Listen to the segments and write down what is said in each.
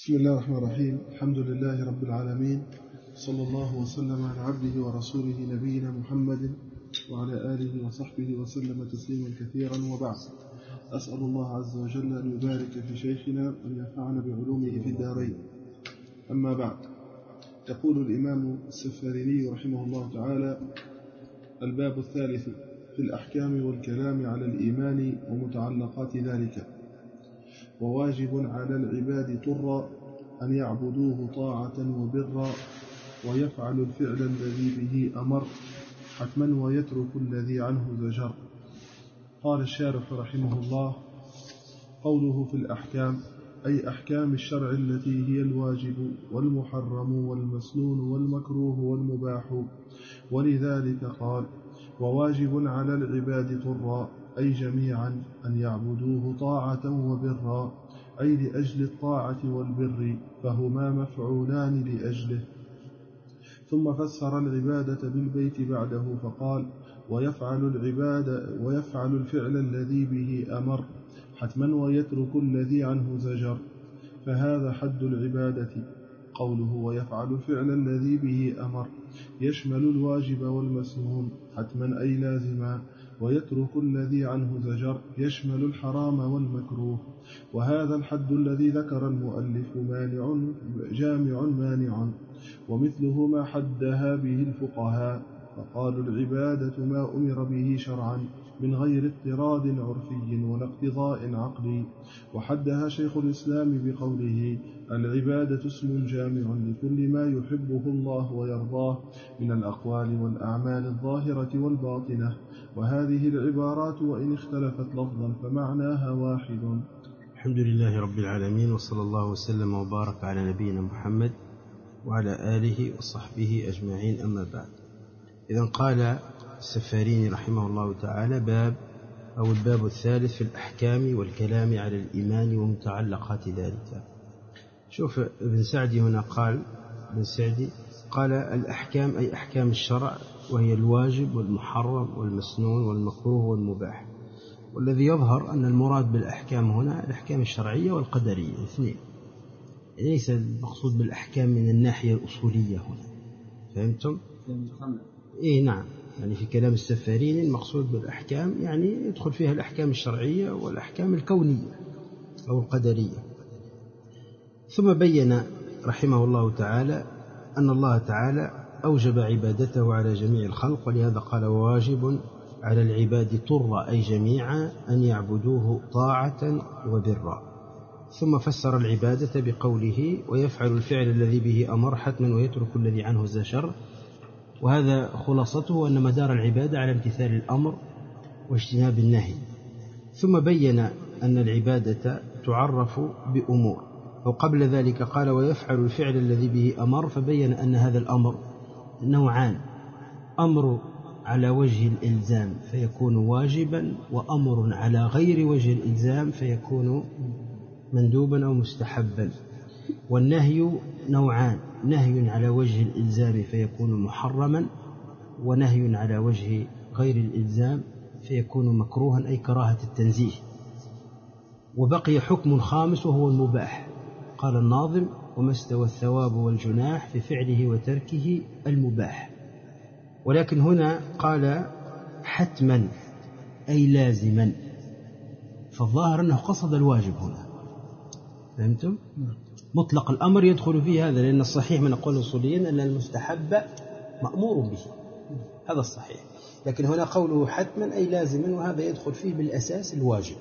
بسم الله الرحمن الرحيم. الحمد لله رب العالمين، صلى الله وسلم على عبده ورسوله نبينا محمد وعلى آله وصحبه وسلم تسليما كثيرا، وبعد. أسأل الله عز وجل أن يبارك في شيخنا وأن ينفعنا بعلومه في الدارين. أما بعد، يقول الإمام السفاريني رحمه الله تعالى: الباب الثالث في الأحكام والكلام على الإيمان ومتعلقات ذلك. وواجب على العباد طرا أن يعبدوه طاعة وبرا، ويفعل الفعل الذي به أمر حتما، ويترك الذي عنه زجر. قال الشارح رحمه الله: قوله في الأحكام أي أحكام الشرع التي هي الواجب والمحرم والمسنون والمكروه والمباح. ولذلك قال: وواجب على العباد طرا أي جميعا أن يعبدوه طاعة وبرا، أي لأجل الطاعة والبر، فهما مفعولان لأجله. ثم فسر العبادة بالبيت بعده فقال: ويفعل الفعل الذي به أمر حتما، ويترك الذي عنه زجر، فهذا حد العبادة. قوله ويفعل الفعل الذي به أمر يشمل الواجب والمسنون حتما أي لازما، ويترك الذي عنه زجر يشمل الحرام والمكروه. وهذا الحد الذي ذكر المؤلف جامع مانع، ومثله ما حدها به الفقهاء، فقالوا العبادة ما أمر به شرعا من غير اضطراد عرفي ولا اقتضاء عقلي. وحدها شيخ الإسلام بقوله: العبادة اسم جامع لكل ما يحبه الله ويرضاه من الأقوال والأعمال الظاهرة والباطنة. وهذه العبارات وإن اختلفت لفظا فمعناها واحد. الحمد لله رب العالمين، وصلى الله وسلم وبارك على نبينا محمد وعلى آله وصحبه أجمعين. أما بعد، إذن قال السفاريني رحمه الله تعالى: الباب الثالث في الأحكام والكلام على الإيمان ومتعلقات ذلك. شوف ابن سعدي هنا قال الأحكام أي أحكام الشرع، وهي الواجب والمحرم والمسنون والمكروه والمباح. والذي يظهر أن المراد بالأحكام هنا الأحكام الشرعية والقدرية اثنين، ليس المقصود بالأحكام من الناحية الأصولية هنا. فهمتم؟ إيه نعم، يعني في كلام السفارين المقصود بالأحكام يعني يدخل فيها الأحكام الشرعية والأحكام الكونية أو القدرية. ثم بين رحمه الله تعالى أن الله تعالى أوجب عبادته على جميع الخلق، ولهذا قال: وواجب على العباد طرا أي جميعا أن يعبدوه طاعة وبرا. ثم فسر العبادة بقوله: ويفعل الفعل الذي به أمر حتما، ويترك الذي عنه زجر. وهذا خلاصته أن مدار العبادة على امتثال الأمر واجتناب النهي. ثم بين أن العبادة تعرف بأمور، وقبل ذلك قال: ويفعل الفعل الذي به أمر، فبين أن هذا الأمر نوعان: أمر على وجه الإلزام فيكون واجبا، وأمر على غير وجه الإلزام فيكون مندوبا أو مستحبا. والنهي نوعان: نهي على وجه الإلزام فيكون محرما، ونهي على وجه غير الإلزام فيكون مكروها أي كراهة التنزيه. وبقي حكم خامس وهو المباح. قال الناظم: وما استوى الثواب والجناح في فعله وتركه المباح. ولكن هنا قال حتما أي لازما، فالظاهر أنه قصد الواجب هنا. فهمتم؟ مطلق الأمر يدخل فيه هذا، لأن الصحيح من أقوال الأصوليين أن المستحب مأمور به، هذا الصحيح. لكن هنا قوله حتما أي لازما، وهذا يدخل فيه بالأساس الواجب،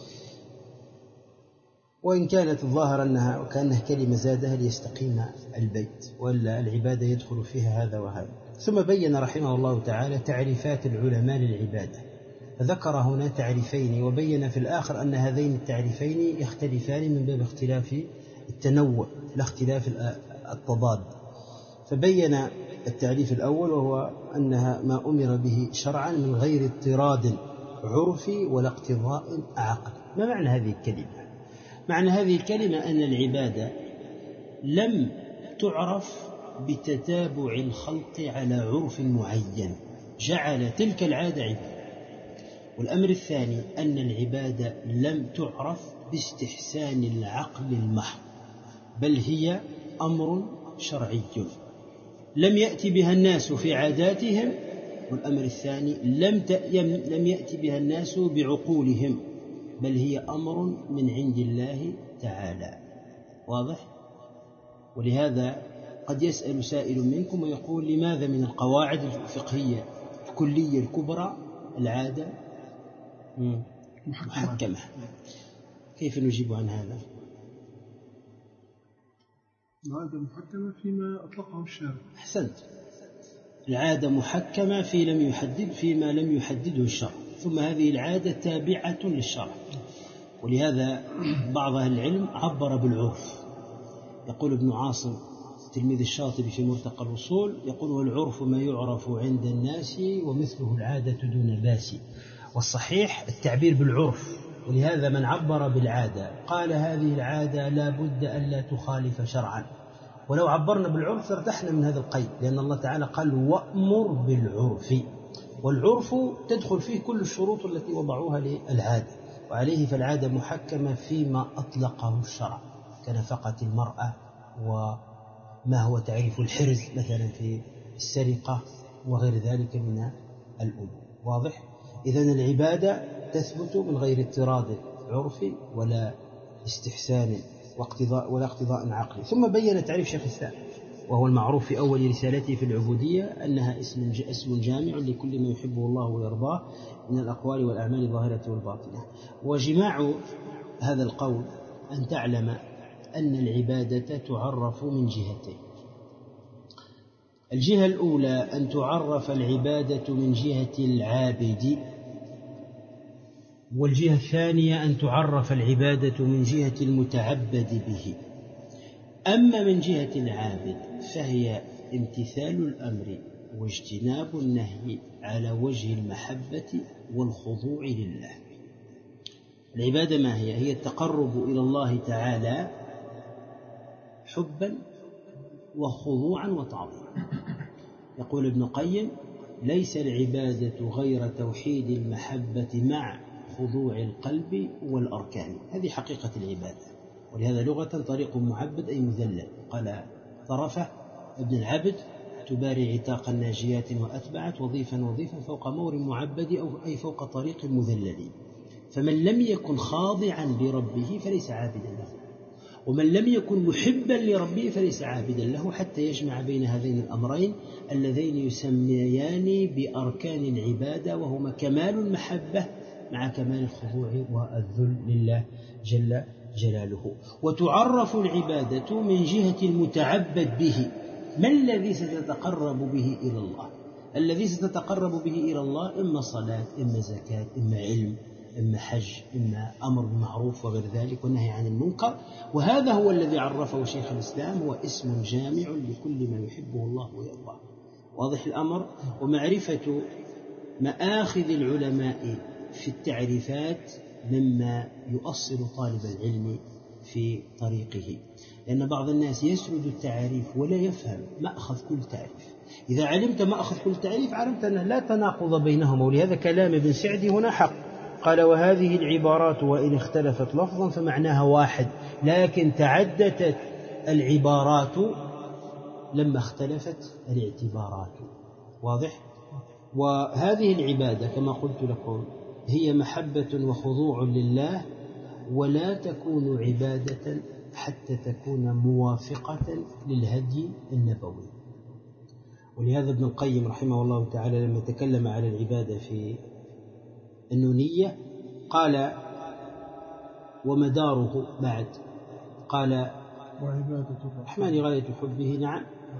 وإن كانت الظاهر أنها وكأنها كلمة زادها ليستقيم البيت، ولا العبادة يدخل فيها هذا وهذا. ثم بين رحمه الله تعالى تعريفات العلماء للعبادة، فذكر هنا تعريفين، وبين في الآخر أن هذين التعريفين يختلفان من باب اختلاف التنوع لا اختلاف التضاد. فبين التعريف الأول وهو أنها ما أمر به شرعا من غير اضطراد عرفي ولا اقتضاء عقلي. ما معنى هذه الكلمة؟ معنى هذه الكلمة أن العبادة لم تعرف بتتابع الخلق على عرف معين جعل تلك العادة عبادة. والأمر الثاني أن العبادة لم تعرف باستحسان العقل المحض، بل هي أمر شرعي لم يأتي بها الناس في عاداتهم. والأمر الثاني لم يأتي بها الناس بعقولهم، بل هي أمر من عند الله تعالى. واضح؟ ولهذا قد يسأل سائل منكم ويقول لماذا من القواعد الفقهية الكلية الكبرى العادة محكمة؟ كيف نجيب عن هذا؟ العادة محكمة فيما أطلقه الشارع. أحسنت، العادة محكمة فيما لم يحدده الشرع، ثم هذه العادة تابعة للشرع. ولهذا بعض أهل العلم عبر بالعرف. يقول ابن عاصم تلميذ الشاطبي في مرتقى الوصول، يقول: والعرف ما يعرف عند الناس ومثله العادة دون باس. والصحيح التعبير بالعرف. ولهذا من عبر بالعادة قال هذه العادة لا بد أن لا تخالف شرعا. ولو عبرنا بالعرف ارتحنا من هذا القيد، لأن الله تعالى قال: وأمر بالعرف. والعرف تدخل فيه كل الشروط التي وضعوها للعادة، وعليه فالعادة محكمة فيما أطلقه الشرع، كنفقة المرأة وما هو تعريف الحرز مثلا في السرقة وغير ذلك من الأمور. واضح؟ إذن العبادة تثبت من غير اضطراد عرفي ولا استحسان ولا اقتضاء عقلي. ثم بين تعريف شيخ الإسلام وهو المعروف في أول رسالته في العبودية أنها اسم جامع لكل ما يحبه الله ويرضاه من الأقوال والأعمال الظاهرة والباطنة. وجماع هذا القول أن تعلم أن العبادة تعرف من جهتين. الجهة الأولى أن تعرف العبادة من جهة العابد، والجهة الثانية أن تعرف العبادة من جهة المتعبد به. أما من جهة العابد فهي امتثال الأمر واجتناب النهي على وجه المحبة والخضوع لله. العبادة ما هي؟ هي التقرب إلى الله تعالى حبا وخضوعا وتعظيما. يقول ابن القيم: ليس العبادة غير توحيد المحبة مع خضوع القلب والأركان. هذه حقيقة العبادة. ولهذا لغة طريق معبد أي مذلل. قال طرفة ابن العبد: تباري عتاق الناجيات وأتبعت وظيفا فوق مور معبد، أو أي فوق طريق مذلل. فمن لم يكن خاضعا لربه فليس عابدا له، ومن لم يكن محبا لربه فليس عابدا له، حتى يجمع بين هذين الأمرين اللذين يسميان بأركان العبادة، وهما كمال المحبة مع كمال الخضوع والذل لله جل جلاله. وتعرف العبادة من جهة المتعبد به. ما الذي ستتقرب به إلى الله؟ الذي ستتقرب به إلى الله إما صلاة، إما زكاة، إما علم، إما حج، إما أمر بالمعروف وغير ذلك والنهي عن المنكر. وهذا هو الذي عرفه شيخ الإسلام، هو اسم جامع لكل ما يحبه الله ويرضاه. واضح الأمر؟ ومعرفة مآخذ العلماء في التعريفات مما يؤصل طالب العلم في طريقه، لأن بعض الناس يسرد التعريف ولا يفهم مأخذ كل تعريف. إذا علمت مأخذ كل تعريف عرفت أن لا تناقض بينهما. ولهذا كلام ابن سعدي هنا حق. قال: وهذه العبارات وإن اختلفت لفظا فمعناها واحد، لكن تعددت العبارات لما اختلفت الاعتبارات. واضح؟ وهذه العبادة كما قلت لكم هي محبة وخضوع لله، ولا تكون عبادة حتى تكون موافقة للهدي النبوي. ولهذا ابن القيم رحمه الله تعالى لما تكلم على العبادة في النونية قال: ومداره بعد قال: وعبادة الرحمن غاية حبه. نعم،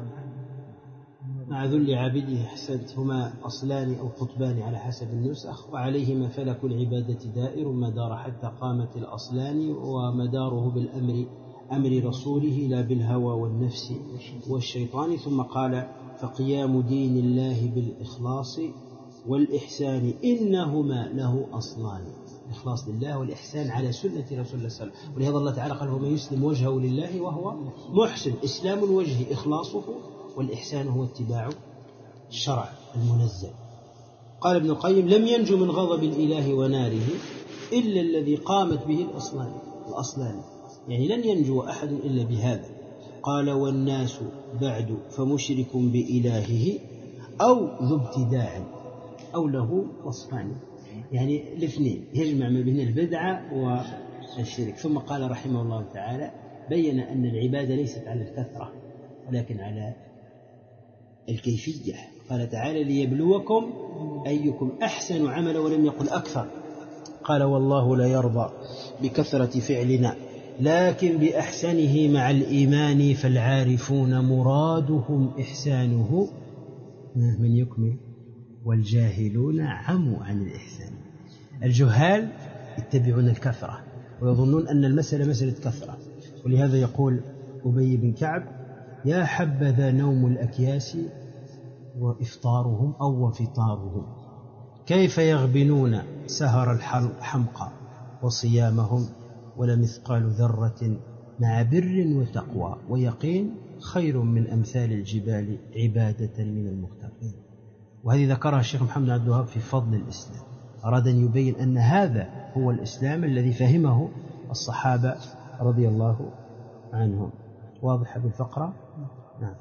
مع ذل عابده. حسنت، هما أصلان أو قطبان على حسب النسخ، وعليهما فلك العبادة دائر ما دار حتى قامت الأصلان، ومداره بالأمر أمر رسوله لا بالهوى والنفس والشيطان. ثم قال: فقيام دين الله بالإخلاص والإحسان إنهما له أصلان. الإخلاص لله والإحسان على سنة رسول الله صلى الله عليه وسلم. ولهذا الله تعالى قال: ومن يسلم وجهه لله وهو محسن. إسلام الوجه إخلاصه، والإحسان هو اتباع الشرع المنزل. قال ابن القيم: لم ينجو من غضب الإله وناره إلا الذي قامت به الأصلان. يعني لن ينجو أحد إلا بهذا. قال والناس بعد فمشرك بإلهه أو ذو ابتداع أو له وصفان، يعني الاثنين يجمع ما بين البدعة والشرك. ثم قال رحمه الله تعالى بين أن العبادة ليست على الكثرة ولكن على الكيفية. قال تعالى ليبلوكم أيكم أحسن عملا ولم يقل أكثر. قال والله لا يرضى بكثرة فعلنا لكن بأحسنه مع الإيمان فالعارفون مرادهم إحسانه من يكمل والجاهلون عموا عن الإحسان. الجهال يتبعون الكثرة ويظنون أن المسألة مسألة كثرة، ولهذا يقول أبي بن كعب يا حبذا نوم الأكياس وإفطارهم أو وفطارهم، كيف يغبنون سهر الحمقى وصيامهم ولمثقال ذرة مع بر وتقوى ويقين خير من أمثال الجبال عبادة من المتقين. وهذه ذكرها الشيخ محمد عبد الوهاب في فضل الإسلام، أراد أن يبين أن هذا هو الإسلام الذي فهمه الصحابة رضي الله عنهم. واضح بالفقرة؟ نعم.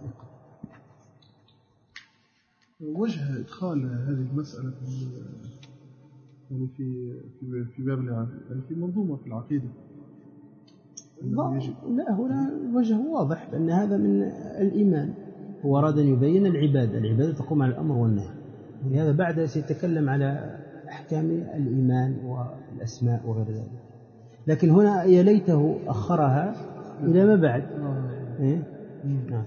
وجه إدخال هذه المسألة يعني في باب يعني في منظومة في العقيدة لا هنا الوجه واضح بأن هذا من الإيمان. هو أراد أن يبين العبادة تقوم على الأمر والنهي، ولهذا بعد سيتكلم على أحكام الإيمان والأسماء وغير ذلك. لكن هنا يا ليته أخرها إلى ما بعد. نعم.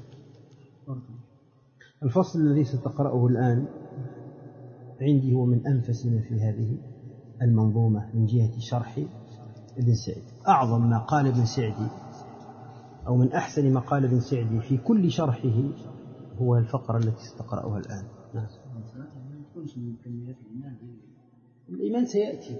الفصل الذي ستقرأه الآن عندي هو من أنفس ما في هذه المنظومة من جهة شرح ابن سعدي. أعظم ما قال ابن سعدي أو من أحسن ما قال ابن سعدي في كل شرحه هو الفقرة التي ستقرأها الآن. نعم. الإيمان سيأتي.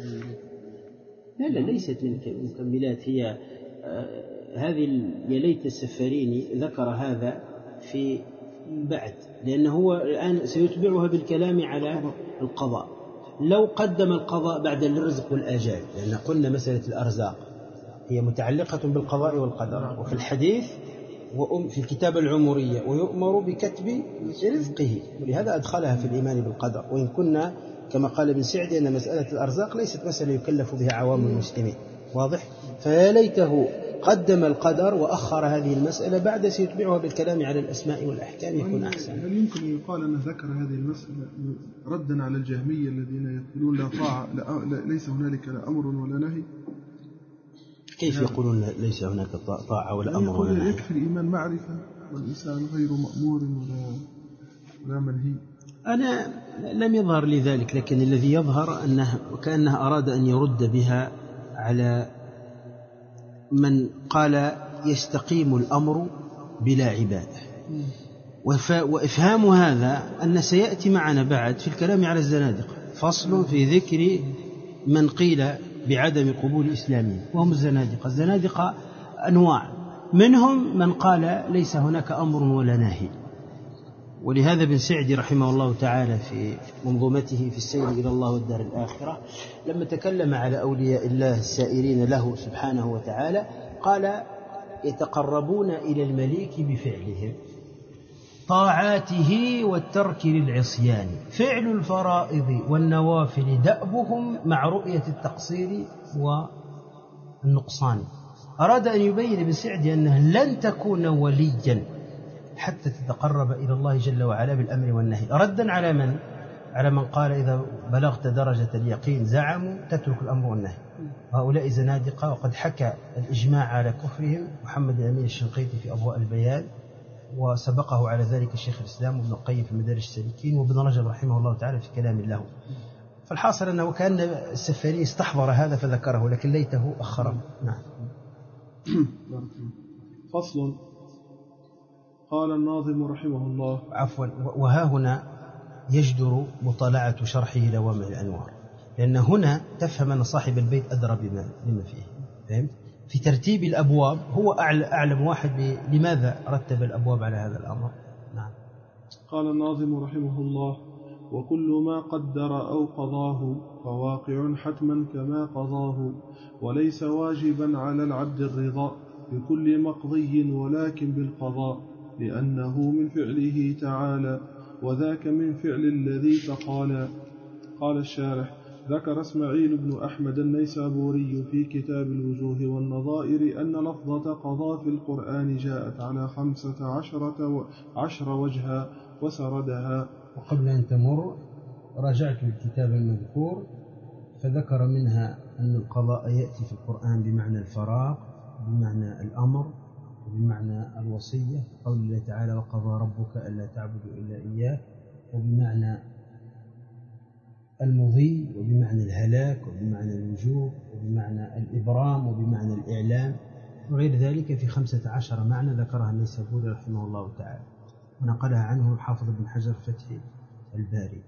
لا ليست من مكملات. هي هذه يا ليت السفاريني ذكر هذا في بعد، لأنه هو الآن سيتبعها بالكلام على القضاء. لو قدم القضاء بعد الرزق والآجال، لأن قلنا مسألة الأرزاق هي متعلقة بالقضاء والقدر، وفي الحديث في الكتابة العمرية ويؤمر بكتب رزقه، ولهذا أدخلها في الإيمان بالقدر. وإن كنا كما قال ابن سعدي أن مسألة الأرزاق ليست مسألة يكلف بها عوام المسلمين. واضح؟ فيا ليته قدم القدر وأخر هذه المسألة، بعد سيتبعها بالكلام على الأسماء والأحكام يكون أحسن. هل يمكن أن يقال أن ذكر هذه المسألة ردا على الجهمية الذين يقولون لا طاعة ليس هنالك لا أمر ولا نهي؟ كيف يقولون ليس هناك طاعة ولا أمر ولا نهي؟ يكفي الإيمان معرفة والإنسان غير مأمور ولا منهي. أنا لم يظهر لي ذلك، لكن الذي يظهر أنه كأنه أراد أن يرد بها على من قال يستقيم الأمر بلا عبادة. وإفهام هذا أن سيأتي معنا بعد في الكلام على الزنادقة فصل في ذكر من قيل بعدم قبول إسلامهم وهم الزنادقة. الزنادقة أنواع، منهم من قال ليس هناك أمر ولا نهي. ولهذا ابن سعدي رحمه الله تعالى في منظومته في السير إلى الله والدار الآخرة لما تكلم على أولياء الله السائرين له سبحانه وتعالى قال يتقربون إلى المليك بفعلهم طاعاته والترك للعصيان، فعل الفرائض والنوافل دأبهم مع رؤية التقصير والنقصان. أراد أن يبين ابن سعدي أنه لن تكون وليا حتى تتقرب إلى الله جل وعلا بالأمر والنهي، ردا على من؟ على من قال إذا بلغت درجة اليقين زعموا تترك الأمر والنهي. هؤلاء زنادقة، وقد حكى الإجماع على كفرهم محمد الأمين الشنقيطي في أضواء البيان، وسبقه على ذلك الشيخ الإسلام وابن القيم في مدارج السالكين، وابن رجب رحمه الله تعالى في كلام له. فالحاصل أنه كان السفاري استحضر هذا فذكره، لكن ليته أخره. نعم. فصل. قال الناظم رحمه الله عفوا، وها هنا يجدر مطالعة شرحه لوامع الأنوار، لأن هنا تفهم أن صاحب البيت أدرى بما فيه. فهمت؟ في ترتيب الأبواب هو أعلم واحد لماذا رتب الأبواب على هذا الأمر. نعم. قال الناظم رحمه الله وكل ما قدر أو قضاه فواقع حتما كما قضاه، وليس واجبا على العبد الرضا بكل مقضي ولكن بالقضاء، لأنه من فعله تعالى، وذاك من فعل الذي تقالى. قال الشارح: ذكر اسماعيل بن أحمد النيسابوري في كتاب الوجوه والنظائر أن لفظة قضاء في القرآن جاءت على 15 وجها وسردها. وقبل أن تمر راجعت الكتاب المذكور فذكر منها أن القضاء يأتي في القرآن بمعنى الفراغ، بمعنى الأمر، وبمعنى الوصية، قول الله تعالى: وقضى ربك ألا تعبدوا إلا إياه، وبمعنى المضي، وبمعنى الهلاك، وبمعنى الوجوب، وبمعنى الإبرام، وبمعنى الإعلام، وغير ذلك في 15 معنى ذكرها النيسابوري رحمه الله تعالى، ونقلها عنه الحافظ بن حجر فتح الباري.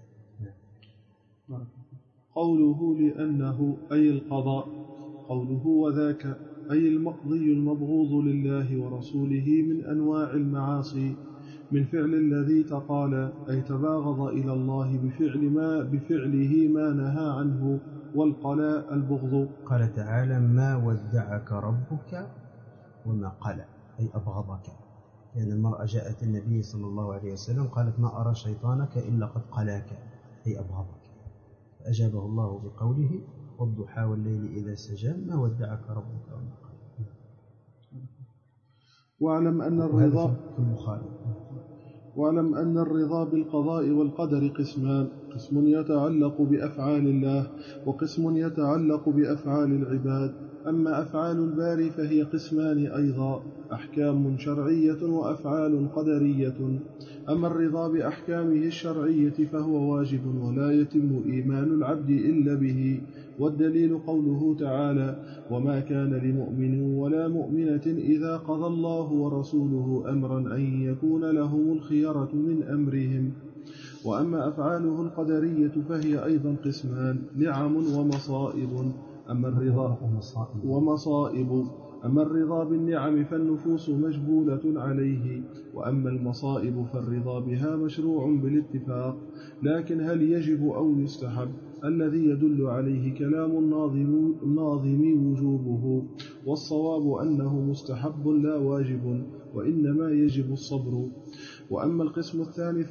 قوله لأنه أي القضاء، قوله وذاك أي المقضي المبغوض لله ورسوله من أنواع المعاصي، من فعل الذي تقال أي تباغض إلى الله بفعله ما نهى عنه، والقلاء البغض. قال تعالى: ما ودعك ربك وما قلى، أي أبغضك. يعني المرأة جاءت النبي صلى الله عليه وسلم قالت: ما أرى شيطانك إلا قد قلاك، أي أبغضك. فأجابه الله بقوله: والضحى والليل إذا سجى ما ودعك ربك وما قلى. واعلم أن الرضا بالقضاء والقدر قسمان: قسم يتعلق بأفعال الله، وقسم يتعلق بأفعال العباد. أما أفعال الباري فهي قسمان أيضا: أحكام شرعية وأفعال قدرية. أما الرضا بأحكامه الشرعية فهو واجب ولا يتم إيمان العبد إلا به، والدليل قوله تعالى: وما كان لمؤمن ولا مؤمنة إذا قضى الله ورسوله أمرا أن يكون لهم الخيرة من أمرهم. وأما أفعاله القدرية فهي أيضا قسمان: نعم ومصائب. أما الرضا بالنعم فالنفوس مجبولة عليه، وأما المصائب فالرضا بها مشروع بالاتفاق، لكن هل يجب أو يستحب؟ الذي يدل عليه كلام الناظم وجوبه، والصواب أنه مستحب لا واجب، وإنما يجب الصبر. وأما القسم الثاني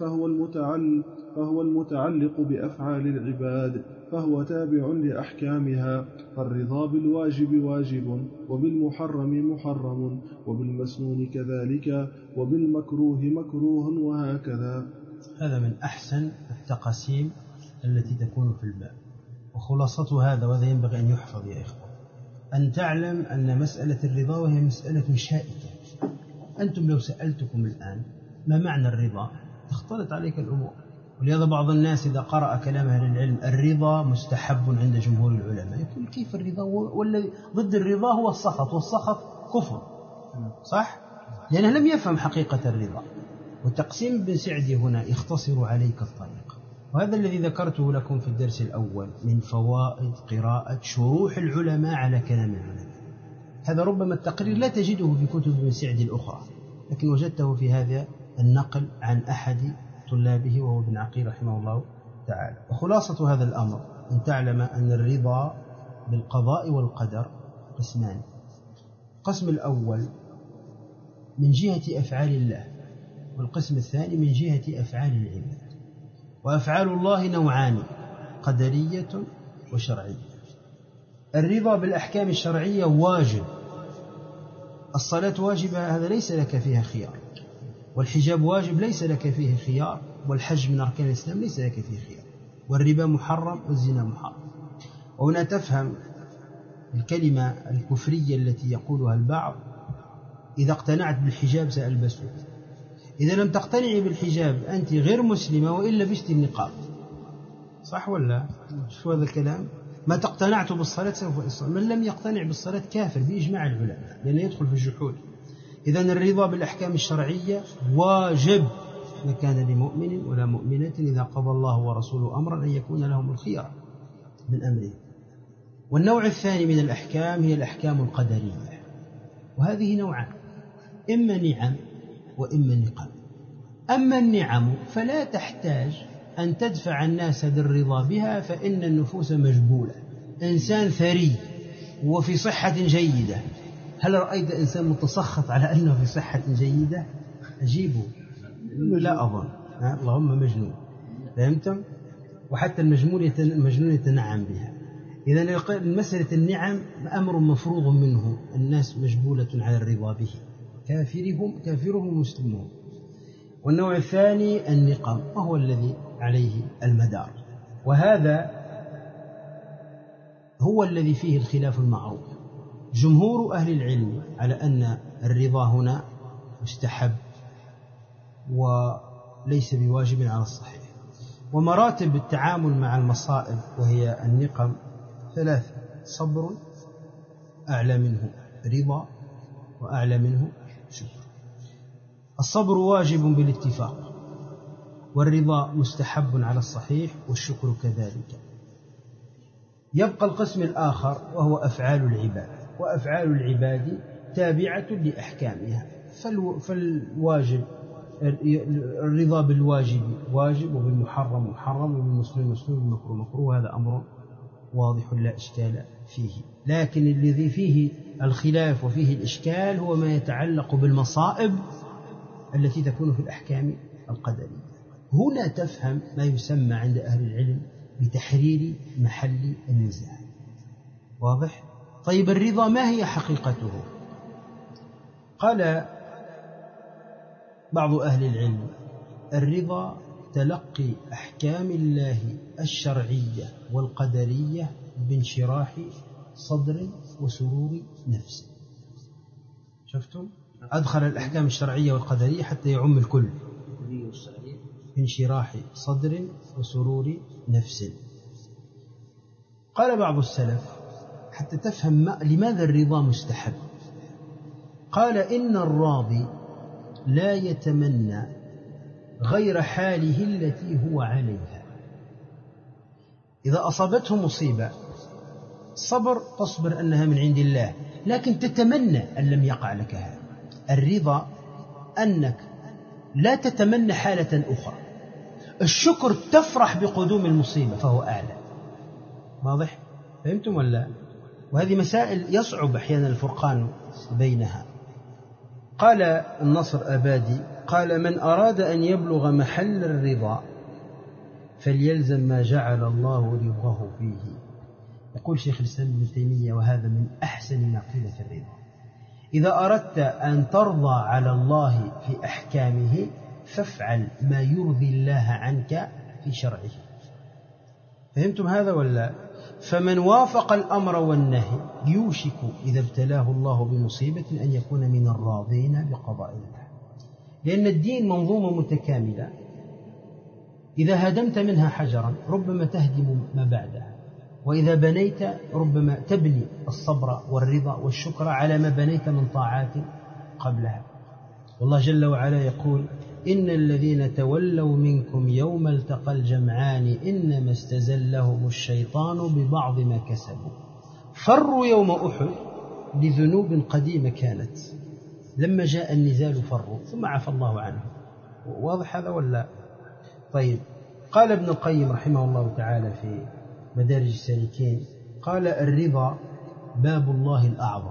فهو المتعلق بأفعال العباد، فهو تابع لأحكامها، فالرضا بالواجب واجب، وبالمحرم محرم، وبالمسنون كذلك، وبالمكروه مكروه، وهكذا. هذا من أحسن التقاسيم التي تكون في الباب، وخلاصة هذا، وهذا ينبغي أن يحفظ يا إخوة، أن تعلم أن مسألة الرضا وهي مسألة شائكة. أنتم لو سألتكم الآن ما معنى الرضا تختلط عليك الأمور، ولهذا بعض الناس إذا قرأ كلام أهل العلم: الرضا مستحب عند جمهور العلماء، يقول: كيف الرضا؟ والذي ضد الرضا هو السخط، والسخط كفر، صح؟ لأنه لم يفهم حقيقة الرضا. وتقسيم ابن سعدي هنا يختصر عليك الطريق، وهذا الذي ذكرته لكم في الدرس الأول من فوائد قراءة شروح العلماء على كلام العلماء. هذا ربما التقرير لا تجده في كتب ابن سعدي الأخرى، لكن وجدته في هذا النقل عن أحد طلابه وهو ابن عقيل رحمه الله تعالى. وخلاصة هذا الأمر أن تعلم أن الرضا بالقضاء والقدر قسمان: القسم الأول من جهة أفعال الله، والقسم الثاني من جهة أفعال العباد. وأفعال الله نوعان: قدرية وشرعية. الرضا بالأحكام الشرعية واجب، الصلاة واجبة هذا ليس لك فيها خيار، والحجاب واجب ليس لك فيه خيار، والحج من أركان الإسلام ليس لك فيه خيار، والربا محرم والزنا محرم. وهنا تفهم الكلمة الكفرية التي يقولها البعض: إذا اقتنعت بالحجاب سألبسه. إذا لم تقتنعي بالحجاب أنت غير مسلمة وإلا لبست النقاب، صح ولا؟ شو هذا الكلام؟ ما تقتنعت بالصلاة سوف أصلي. من لم يقتنع بالصلاة كافر بإجماع العلماء، لأنه يدخل في الجحود. إذن الرضا بالأحكام الشرعية واجب، ما كان لمؤمن ولا مؤمنة إذا قضى الله ورسوله أمرا أن يكون لهم الخيرة من أمره. والنوع الثاني من الأحكام هي الأحكام القدرية، وهذه نوعان: إما نعم وإما نقم. أما النعم فلا تحتاج أن تدفع الناس للرضا بها، فإن النفوس مجبولة. إنسان ثري وفي صحة جيدة، هل رأيت إنسان متسخط على أنه في صحة جيدة؟ أجيبه لا أظن، اللهم مجنون. فهمتم؟ وحتى المجنون يتنعم بها. إذن مسألة النعم أمر مفروض منه، الناس مجبولة على الرضا به، كافرهم مسلمون. والنوع الثاني النقم، وهو الذي عليه المدار، وهذا هو الذي فيه الخلاف المعروف. جمهور أهل العلم على أن الرضا هنا مستحب وليس بواجب على الصحيح. ومراتب التعامل مع المصائب وهي النقم ثلاثة: صبر، أعلى منه رضا، وأعلى منه شكر. الصبر واجب بالاتفاق، والرضا مستحب على الصحيح، والشكر كذلك. يبقى القسم الآخر وهو أفعال العباد، وأفعال العباد تابعة لأحكامها، فالواجب الرضا بالواجب واجب، وبالمحرم محرم، وبالمسلم مسلم، وبالمكروه مكروه. هذا أمر واضح لا إشكال فيه. لكن الذي فيه الخلاف وفيه الإشكال هو ما يتعلق بالمصائب التي تكون في الأحكام القدرية. هنا تفهم ما يسمى عند أهل العلم بتحرير محل النزاع. واضح؟ طيب، الرضا ما هي حقيقته؟ قال بعض أهل العلم: الرضا تلقي أحكام الله الشرعية والقدرية بانشراح صدر وسرور نفس. شفتم؟ أدخل الأحكام الشرعية والقدرية حتى يعم الكل، بانشراح صدر وسرور نفس. قال بعض السلف حتى تفهم لماذا الرضا مستحب، قال: إن الراضي لا يتمنى غير حاله التي هو عليها. إذا أصابته مصيبة صبر، تصبر أنها من عند الله، لكن تتمنى أن لم يقع لك هذا. الرضا أنك لا تتمنى حالة أخرى. الشكر تفرح بقدوم المصيبة فهو أعلى. واضح؟ فهمتم ولا؟ وهذه مسائل يصعب أحيانا الفرقان بينها. قال النصر أبادي: قال: من أراد أن يبلغ محل الرضا فليلزم ما جعل الله رضاه فيه. يقول شيخ الإسلام ابن تيمية، وهذا من أحسن ما قيل في الرضا: إذا أردت أن ترضى على الله في أحكامه فافعل ما يرضي الله عنك في شرعه. فهمتم هذا ولا؟ فمن وافق الأمر والنهي يوشك إذا ابتلاه الله بمصيبة أن يكون من الراضين بقضاء الله، لأن الدين منظومة متكاملة. إذا هدمت منها حجرا ربما تهدم ما بعدها، وإذا بنيت ربما تبني الصبر والرضا والشكر على ما بنيت من طاعات قبلها. والله جل وعلا يقول: إن الذين تولوا منكم يوم التقى الجمعان إنما استزلهم الشيطان ببعض ما كسبوا فروا يوم أحد لذنوب قديمة كانت، لما جاء النزال فروا ثم عفى الله عنه. واضح هذا ولا؟ طيب، قال ابن القيم رحمه الله تعالى في مدارج السالكين: قال: الرضا باب الله الأعظم،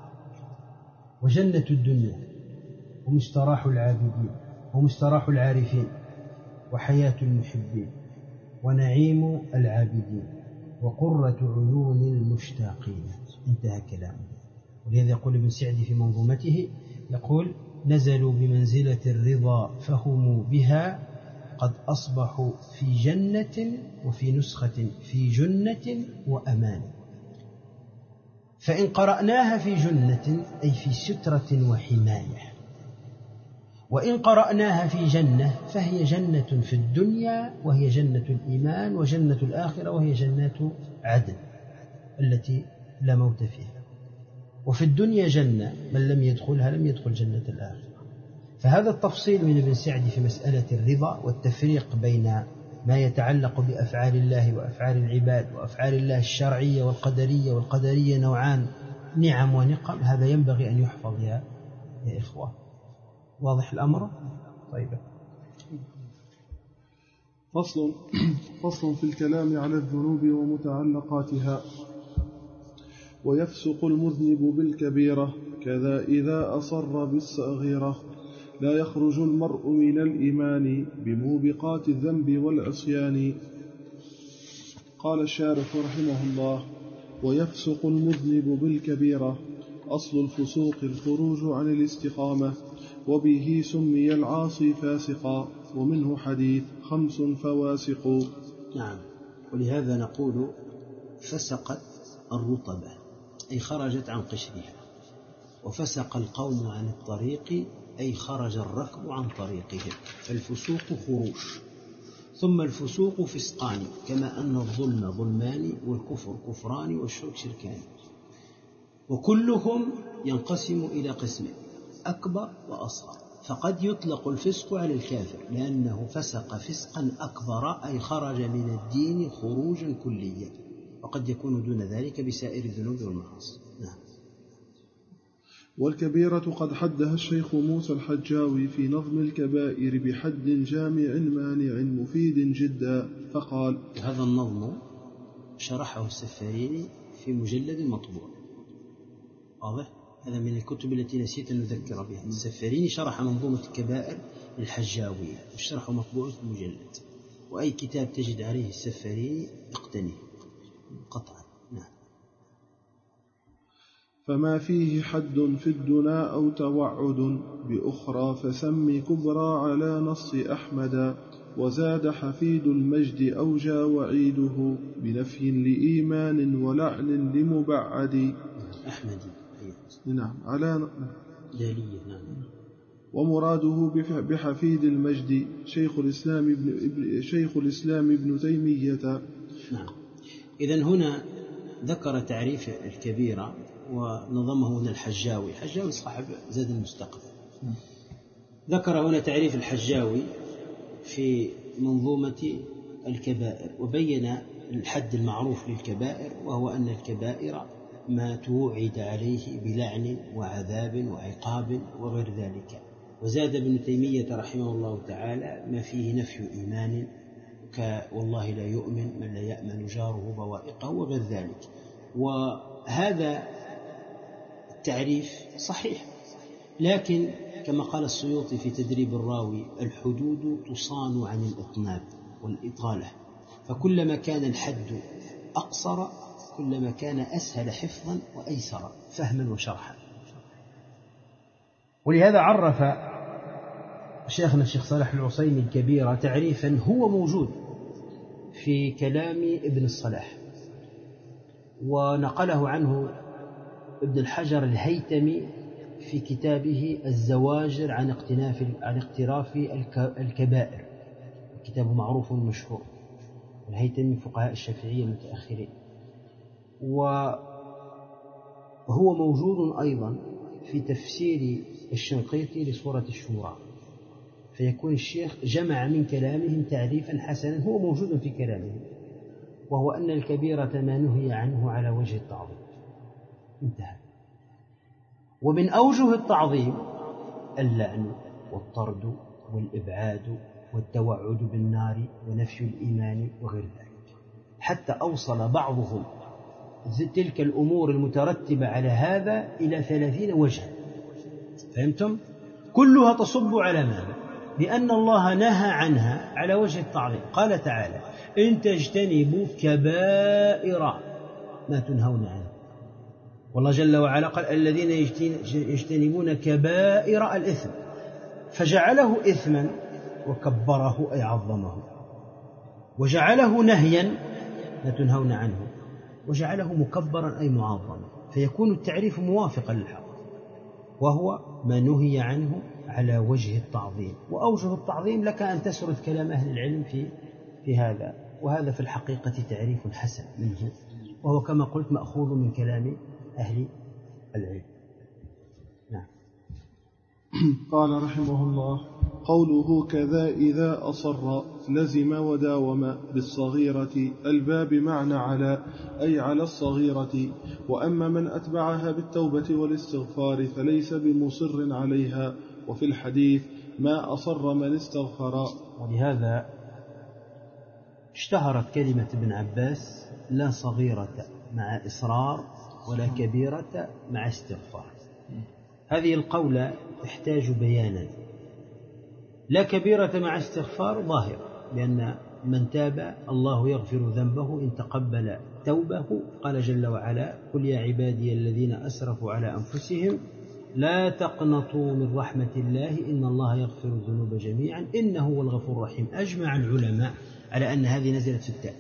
وجنة الدنيا، ومستراح العابدين، ومستراح العارفين، وحياة المحبين، ونعيم العابدين، وقرة عيون المشتاقين. انتهى كلامه. ولهذا يقول ابن سعدي في منظومته، يقول: نزلوا بمنزلة الرضا فهم بها قد أصبحوا في جنة، وفي نسخة في جنة وأمان. فإن قرأناها في جنة أي في سترة وحماية، وإن قرأناها في جنة فهي جنة في الدنيا وهي جنة الإيمان، وجنة الآخرة وهي جنات عدن التي لا موت فيها. وفي الدنيا جنة من لم يدخلها لم يدخل جنة الآخرة. فهذا التفصيل من ابن سعدي في مسألة الرضا والتفريق بين ما يتعلق بأفعال الله وأفعال العباد، وأفعال الله الشرعية والقدرية، والقدرية نوعان: نعم ونقم. هذا ينبغي أن يحفظ يا إخوة. واضح الأمر؟ طيب. فصل في الكلام على الذنوب ومتعلقاتها. ويفسق المذنب بالكبيرة كذا إذا أصر بالصغيرة، لا يخرج المرء من الإيمان بموبقات الذنب والعصيان. قال الشارح رحمه الله: ويفسق المذنب بالكبيرة، أصل الفسوق الخروج عن الاستقامة، وبه سمي العاصي فاسقا، ومنه حديث 5 فواسق. نعم، ولهذا نقول فسقت الرطبة أي خرجت عن قشرها، وفسق القوم عن الطريق أي خرج الركب عن طريقهم، فالفسوق خروج، ثم الفسوق فسقان، كما أن الظلم ظلمان والكفر كفران والشرك شركان، وكلهم ينقسم إلى قسمين: أكبر وأصغر. فقد يطلق الفسق على الكافر لأنه فسق فسقا أكبر أي خرج من الدين خروجا كليا، وقد يكون دون ذلك بسائر الذنوب والمعاصي. نعم. والكبيرة قد حدها الشيخ موسى الحجاوي في نظم الكبائر بحد جامع مانع مفيد جدا، فقال: هذا النظم شرحه السفاريني في مجلد مطبوع، واضح؟ هذا من الكتب التي نسيت أن نذكر بها. السفاريني شرح منظومة الكبائر للحجاوية، والشرح مطبوع في مجلد، وأي كتاب تجد عليه السفاريني اقتنيه قطعا. نعم. فما فيه حد في الدنا أو توعد بأخرى فسمي كبرى على نص أحمد، وزاد حفيد المجد أو جا وعيده بنفي لإيمان ولعن لمبعد. أحمدي. نعم، على دالية. نعم. ومراده بحفيد المجد شيخ الإسلام ابن تيمية. نعم. إذن هنا ذكر تعريف الكبيرة ونظمه هنا الحجاوي صاحب زاد المستقبل. ذكر هنا تعريف الحجاوي في منظومة الكبائر، وبين الحد المعروف للكبائر، وهو أن الكبائر ما توعد عليه بلعن وعذاب وعقاب وغير ذلك. وزاد ابن تيمية رحمه الله تعالى ما فيه نفي إيمان، والله لا يؤمن من لا يأمن جاره بوائقه وغير ذلك. وهذا التعريف صحيح، لكن كما قال السيوطي في تدريب الراوي: الحدود تصان عن الإطناب والإطالة، فكلما كان الحد أقصر كلما كان أسهل حفظا وأيسر فهما وشرحا. ولهذا عرف شيخنا الشيخ صالح العصيمي الكبيرة تعريفا هو موجود في كلام ابن الصلاح، ونقله عنه ابن الحجر الهيتمي في كتابه الزواجر عن اقتراف الكبائر، كتاب معروف مشهور، الهيتمي فقهاء الشافعية المتأخرين. وهو موجود أيضا في تفسير الشنقيطي لسورة الشورى، فيكون الشيخ جمع من كلامهم تعريفا حسنا هو موجود في كلامهم، وهو أن الكبيرة ما نهي عنه على وجه التعظيم. انتهى. ومن أوجه التعظيم اللعن والطرد والإبعاد والتوعد بالنار ونفي الإيمان وغير ذلك، حتى أوصل بعضهم تلك الأمور المترتبة على هذا إلى 30 وجها. فهمتم؟ كلها تصب على ماذا؟ لأن الله نهى عنها على وجه التعظيم. قال تعالى: إن تجتنبوا كبائر ما تنهون عنه. والله جل وعلا قال: الذين يجتنبون كبائر الإثم، فجعله إثما وكبره أي عظمه، وجعله نهيا ما تنهون عنه، وجعله مكبرا أي معظما، فيكون التعريف موافقا للحق، وهو ما نهي عنه على وجه التعظيم. وأوجه التعظيم لك أن تسرد كلام أهل العلم في هذا، وهذا في الحقيقة تعريف حسن منه، وهو كما قلت مأخوذ من كلام أهل العلم. نعم. قال رحمه الله: قوله كذا إذا أصر لزم وداوم بالصغيرة الباب معنى على، أي على الصغيرة. وأما من أتبعها بالتوبة والاستغفار فليس بمصر عليها. وفي الحديث: ما أصر من استغفر. ولهذا اشتهرت كلمة ابن عباس: لا صغيرة مع إصرار ولا كبيرة مع استغفار. هذه القولة تحتاج بيانا. لا كبيرة مع استغفار ظاهر، لأن من تاب الله يغفر ذنبه إن تقبل توبه. قال جل وعلا: قل يا عبادي الذين أسرفوا على أنفسهم لا تقنطوا من رحمة الله إن الله يغفر الذنوب جميعا إنه هو الغفور الرحيم. أجمع العلماء على أن هذه نزلت في التاء.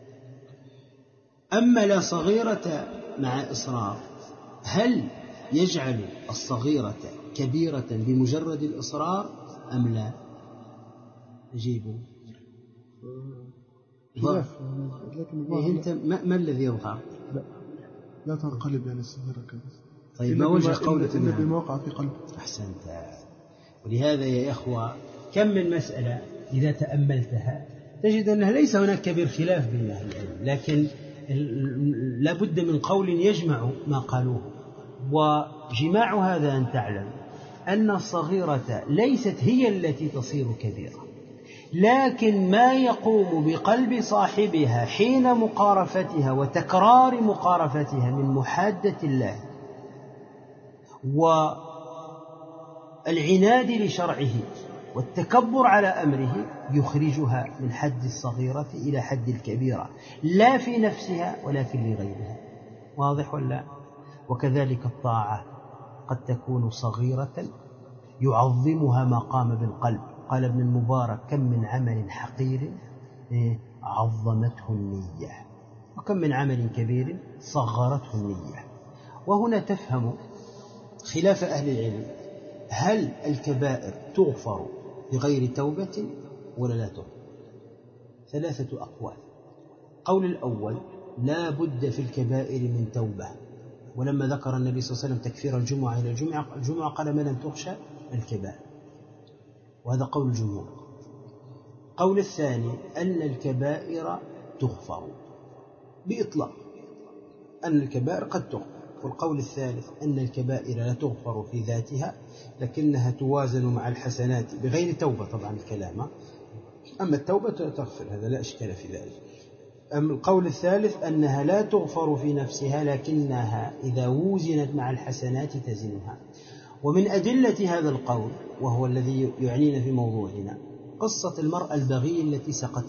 أما لا صغيرة مع إصرار، هل يجعل الصغيرة كبيرة بمجرد الإصرار أم لا؟ أجيبوا. أنت ما الذي يظهر؟ لا تنقلب يعني الصغيرة كذا. طيب ما وجه قولة إلا بما وقع في قلب. أحسنت. ولهذا يا إخوة كم من مسألة إذا تأملتها تجد أنها ليس هناك كبير خلاف بين أهل العلم، لكن لا بد من قول يجمع ما قالوه. وجماع هذا أن تعلم أن الصغيرة ليست هي التي تصير كبيرة، لكن ما يقوم بقلب صاحبها حين مقارفتها وتكرار مقارفتها من محادة الله والعناد لشرعه والتكبر على أمره يخرجها من حد الصغيرة إلى حد الكبيرة، لا في نفسها ولا في غيرها. واضح ولا؟ وكذلك الطاعة قد تكون صغيرة يعظمها ما قام بالقلب. قال ابن المبارك: كم من عمل حقير عظمته النية، وكم من عمل كبير صغرته النية. وهنا تفهم خلاف أهل العلم: هل الكبائر تغفر بغير توبة ولا لا تغفر؟ 3 أقوال. قول الأول: لا بد في الكبائر من توبة، ولما ذكر النبي صلى الله عليه وسلم تكفير الجمعة إلى الجمعة قال: ما لم تخشى الكبائر، وهذا قول الجمهور. قول الثاني: أن الكبائر تغفر بإطلاق، أن الكبائر قد تغفر. والقول الثالث: أن الكبائر لا تغفر في ذاتها لكنها توازن مع الحسنات بغير توبة. طبعا الكلام، أما التوبة تغفر، هذا لا إشكال في ذلك. أما القول الثالث: أنها لا تغفر في نفسها لكنها إذا وزنت مع الحسنات تزنها. ومن أدلة هذا القول، وهو الذي يعنينا في موضوعنا، قصة المرأة البغي التي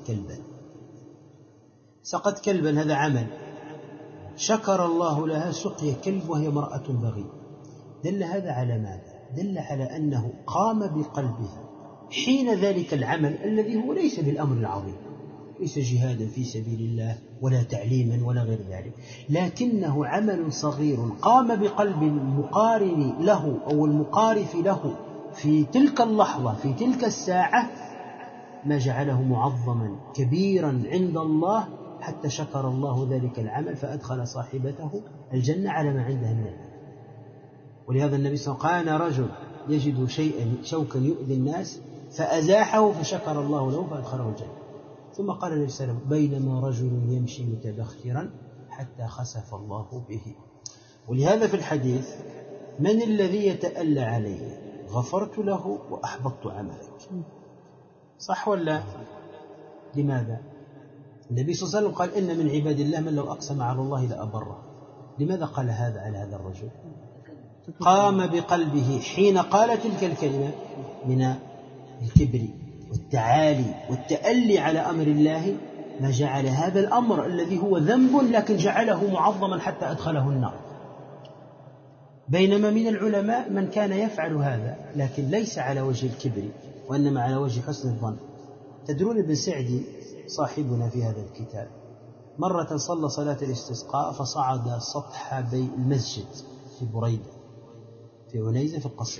سقت كلبا. هذا عمل شكر الله لها سقي كلب وهي امرأة بغي. دل هذا على ماذا؟ دل على أنه قام بقلبها حين ذلك العمل الذي هو ليس بالأمر العظيم، ليس جهادا في سبيل الله ولا تعليما ولا غير ذلك، لكنه عمل صغير قام بقلب المقارن له أو المقارف له في تلك اللحظة في تلك الساعة، ما جعله معظما كبيرا عند الله حتى شكر الله ذلك العمل فأدخل صاحبته الجنة على ما عنده من العمل. ولهذا النبي صلى الله عليه وسلم: قال رجل يجد شوكا يؤذي الناس فأزاحه فشكر الله له فأدخله الجنة. ثم قال النبي صلى الله عليه وسلم: بينما رجل يمشي متبخترا حتى خسف الله به. ولهذا في الحديث: من الذي يتألى عليه غفرت له وأحبطت عملك. صح ولا؟ لماذا؟ النبي صلى الله عليه وسلم قال: إن من عباد الله من لو أقسم على الله لأبره. لماذا قال هذا على هذا الرجل؟ قام بقلبه حين قال تلك الكلمة من الكبر والتعالي والتألي على أمر الله، ما جعل هذا الأمر الذي هو ذنب لكن جعله معظما حتى أدخله النار. بينما من العلماء من كان يفعل هذا لكن ليس على وجه الكبر وإنما على وجه حسن الظن. تدرون ابن سعدي صاحبنا في هذا الكتاب مرة صلى صلاة الاستسقاء فصعد سطح المسجد في بريدة في عنيزة في القصير،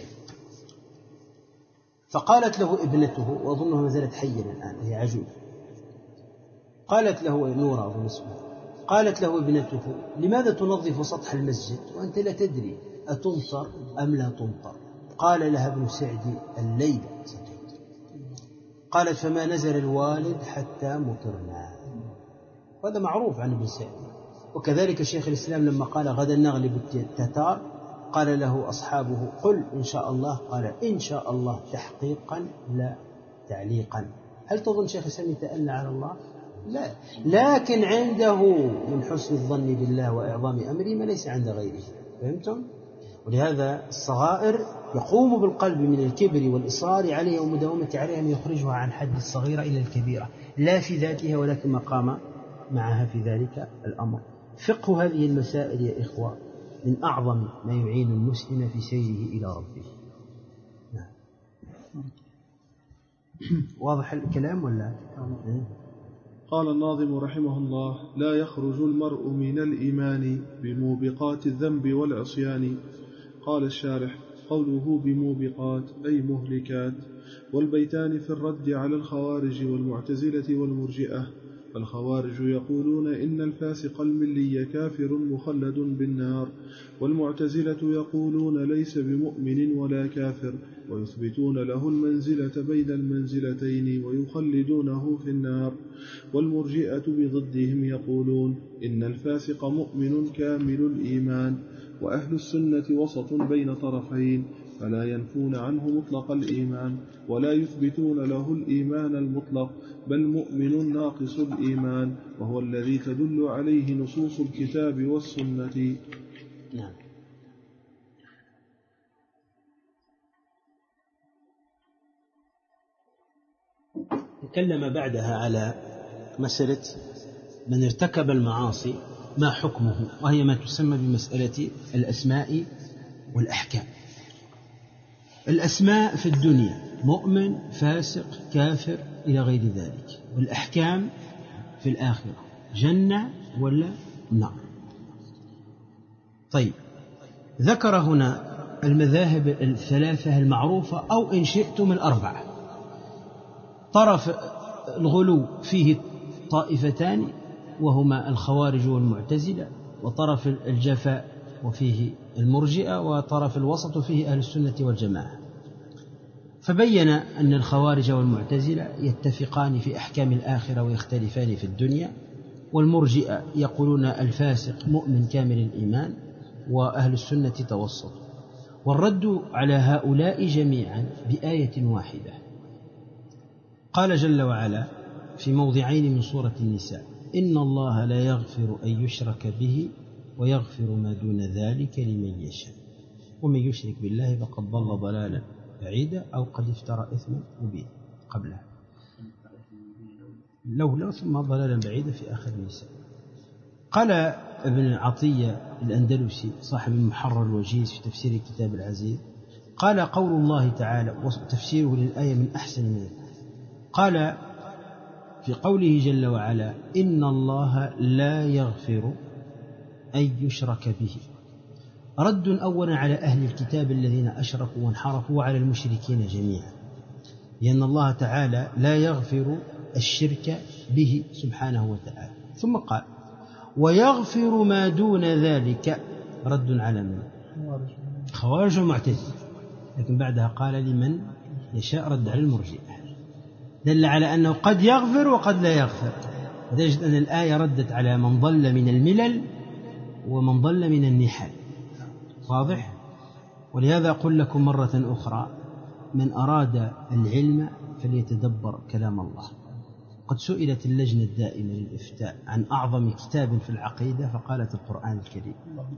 فقالت له ابنته، وأظنها ما زالت حية الآن هي عجوز، قالت له نورا أظن اسمها، قالت له ابنته: لماذا تنظف سطح المسجد وأنت لا تدري أتمطر أم لا تمطر؟ قال لها ابن سعدي: الليلة ستمطر. قالت: فما نزل الوالد حتى مطرنا. وهذا معروف عن ابن سعدي. وكذلك شيخ الإسلام لما قال: غدا نغلب التتار، قال له أصحابه: قل إن شاء الله. قال: إن شاء الله تحقيقا لا تعليقا. هل تظن شيخ الإسلام يتألى على الله؟ لا، لكن عنده من حسن الظن بالله وإعظام أمره ما ليس عند غيره. فهمتم؟ ولهذا الصغائر يقوم بالقلب من الكبر والإصرار عليها ومداومة عليها أن يخرجها عن حد الصغيرة إلى الكبيرة، لا في ذاتها ولكن ما قام معها في ذلك الأمر. فقه هذه المسائل يا إخوة من أعظم ما يعين المسلم في سيره إلى ربه. واضح الكلام ولا؟ قال الناظم رحمه الله: لا يخرج المرء من الإيمان بموبقات الذنب والعصيان. قال الشارح: قوله بموبقات أي مهلكات. والبيتان في الرد على الخوارج والمعتزلة والمرجئة. فالخوارج يقولون إن الفاسق الملي كافر مخلد بالنار، والمعتزلة يقولون ليس بمؤمن ولا كافر، ويثبتون له المنزلة بين المنزلتين ويخلدونه في النار. والمرجئة بضدهم يقولون إن الفاسق مؤمن كامل الإيمان. وأهل السنة وسط بين طرفين، فلا ينفون عنه مطلق الإيمان ولا يثبتون له الإيمان المطلق، بل مؤمن ناقص الإيمان، وهو الذي تدل عليه نصوص الكتاب والسنة. نعم. تكلم بعدها على مسألة من ارتكب المعاصي ما حكمه، وهي ما تسمى بمسألة الأسماء والأحكام. الأسماء في الدنيا مؤمن فاسق كافر إلى غير ذلك، والأحكام في الآخرة جنة ولا نار. طيب، ذكر هنا المذاهب الثلاثة المعروفة أو إن شئتم الأربعة. طرف الغلو فيه طائفتان وهما الخوارج والمعتزلة، وطرف الجفاء وفيه المرجئة، وطرف الوسط فيه أهل السنة والجماعة. فبين أن الخوارج والمعتزلة يتفقان في أحكام الآخرة ويختلفان في الدنيا، والمرجئة يقولون الفاسق مؤمن كامل الإيمان، وأهل السنة توسط. والرد على هؤلاء جميعا بآية واحدة. قال جل وعلا في موضعين من سورة النساء: إن الله لا يغفر أن يشرك به ويغفر ما دون ذلك لمن يشاء ومن يشرك بالله فقد ضل ضلالا بعيدا أو قد افترى إثما مبينا. قبلها لولا ثم ضلالا بعيدا في آخر النساء. قال ابن عطية الأندلسي صاحب المحرر الوجيز في تفسير الكتاب العزيز، قال: قول الله تعالى وتفسيره للآية من أحسن ما يكون. قال في قوله جل وعلا: إن الله لا يغفر أن يشرك به، رد أولا على أهل الكتاب الذين أشركوا وانحرفوا وعلى المشركين جميعا، لأن الله تعالى لا يغفر الشرك به سبحانه وتعالى. ثم قال: ويغفر ما دون ذلك، رد على من؟ خوارج ومعتزلة. لكن بعدها قال لمن يشاء، رد على المرجئة، دل على أنه قد يغفر وقد لا يغفر. وتجد أن الآية ردت على من ضل من الملل ومن ضل من النحل. واضح؟ ولهذا أقول لكم مرة أخرى: من أراد العلم فليتدبر كلام الله. قد سئلت اللجنة الدائمة للإفتاء عن أعظم كتاب في العقيدة فقالت القرآن الكريم،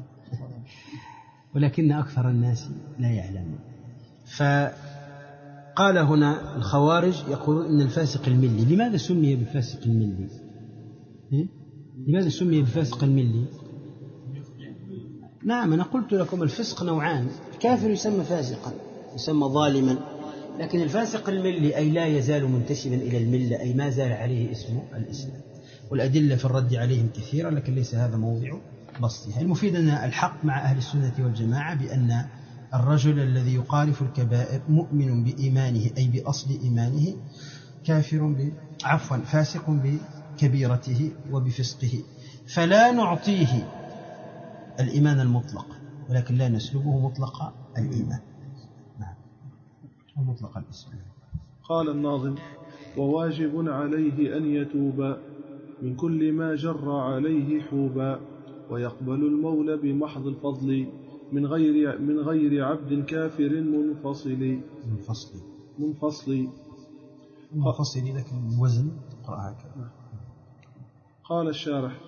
ولكن أكثر الناس لا يعلمون. فقال هنا الخوارج يقولون إن الفاسق الملي. لماذا سمي بالفاسق الملي؟ لماذا سمي بالفاسق الملي؟ نعم، أنا قلت لكم الفسق نوعان: الكافر يسمى فاسقا، يسمى ظالما، لكن الفاسق الملي أي لا يزال منتسبا إلى الملة، أي ما زال عليه اسمه الإسلام. والأدلة في الرد عليهم كثيرة، لكن ليس هذا موضع بسطها. المفيد أن الحق مع أهل السنة والجماعة بأن الرجل الذي يقارف الكبائر مؤمن بإيمانه أي بأصل إيمانه، فاسق بكبيرته وبفسقه، فلا نعطيه الإيمان المطلق، ولكن لا نسلبه مطلق الإيمان ومطلق الإسلام. قال الناظم: وواجب عليه أن يتوب من كل ما جر عليه حوبا، ويقبل المولى بمحض الفضل من غير عبد كافر منفصل، لكن الوزن قرأها كذا. قال الشارح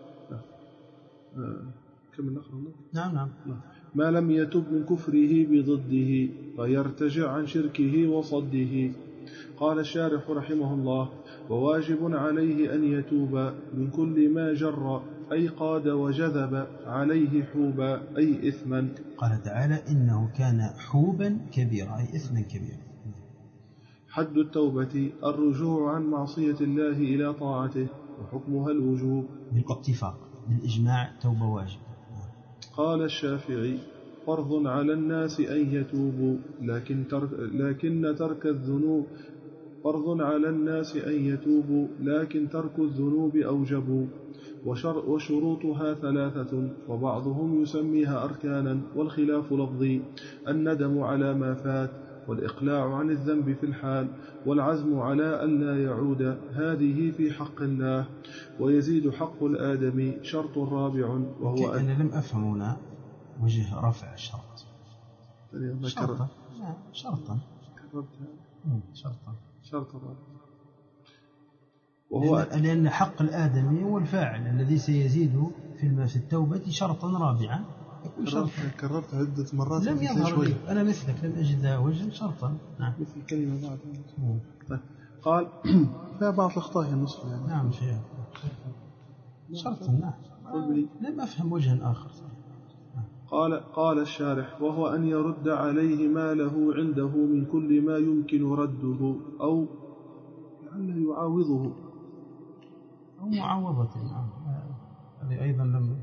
كم نقرأ؟ نعم. ما لم يتب من كفره بضده فيرتجع عن شركه وصده. قال الشارح رحمه الله: وواجب عليه أن يتوب من كل ما جر أي قاد وجذب عليه حوبا أي إثما. قال تعالى: إنه كان حوبا كبيرا أي إثما كبيرا. حد التوبة الرجوع عن معصية الله إلى طاعته، وحكمها الوجوب بالاتفاق بالإجماع توبة واجب. قال الشافعي: فرض على الناس أن يتوبوا لكن ترك الذنوب فرض على الناس أن يتوبوا لكن ترك الذنوب أوجب. وشروطها 3 وبعضهم يسميها أركانا، والخلاف لفظي: الندم على ما فات، والإقلاع عن الذنب في الحال، والعزم على أن لا يعود، هذه في حق الله. ويزيد حق الآدم شرط رابع وهو أنا لم أفهم هنا وجه رفع الشرط. شرطا وهو لأن حق الآدمي هو الفاعل الذي سيزيد في التوبة شرطا رابعا. كررت عدة مرات لم يظهر لي. أنا مثلك لم أجد وجه شرطا. نعم. مثل الكلمة بعد. قال فيها بعض الأخطاء النصف يعني. نعم فيها شرطا. نعم. لم أفهم وجها آخر. قال الشارح: وهو أن يرد عليه ما له عنده من كل ما يمكن رده، أو لعله يعاوضه أو معاوضة. هذه أيضا لم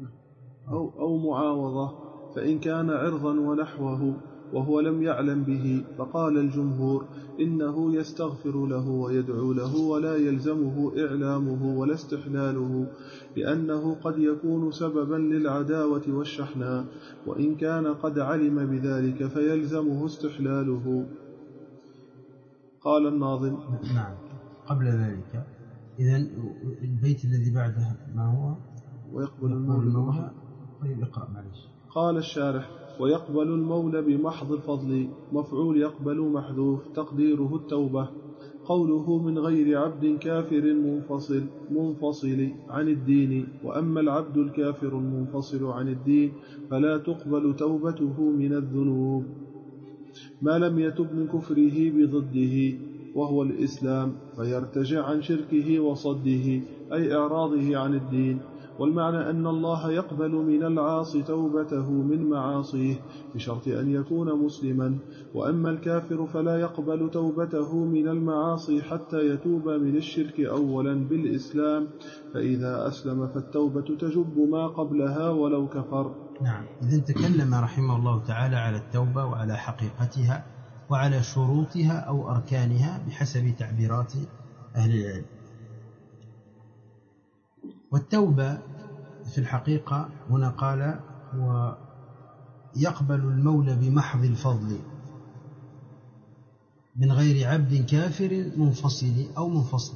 أو معاوضة، فإن كان عرضا ونحوه وهو لم يعلم به، فقال الجمهور إنه يستغفر له ويدعو له ولا يلزمه إعلامه ولا استحلاله، لأنه قد يكون سببا للعداوة والشحناء، وإن كان قد علم بذلك فيلزمه استحلاله. قال الناظم: نعم. قبل ذلك إذن البيت الذي بعده ما هو؟ ويقبل المولى. طيب اقرأ معلش. قال الشارح: ويقبل المولى بمحض الفضل، مفعول يقبل محذوف تقديره التوبة. قوله من غير عبد كافر منفصل عن الدين، وأما العبد الكافر المنفصل عن الدين فلا تقبل توبته من الذنوب ما لم يتب من كفره بضده وهو الإسلام، فيرتجع عن شركه وصده أي إعراضه عن الدين. والمعنى أن الله يقبل من العاصي توبته من معاصيه بشرط أن يكون مسلما، وأما الكافر فلا يقبل توبته من المعاصي حتى يتوب من الشرك أولا بالإسلام، فإذا أسلم فالتوبة تجب ما قبلها ولو كفر. نعم. إذن تكلم رحمه الله تعالى على التوبة وعلى حقيقتها وعلى شروطها أو أركانها بحسب تعبيرات أهل العلم. والتوبة في الحقيقة هنا قال: ويقبل المولى بمحض الفضل من غير عبد كافر منفصل أو منفصل.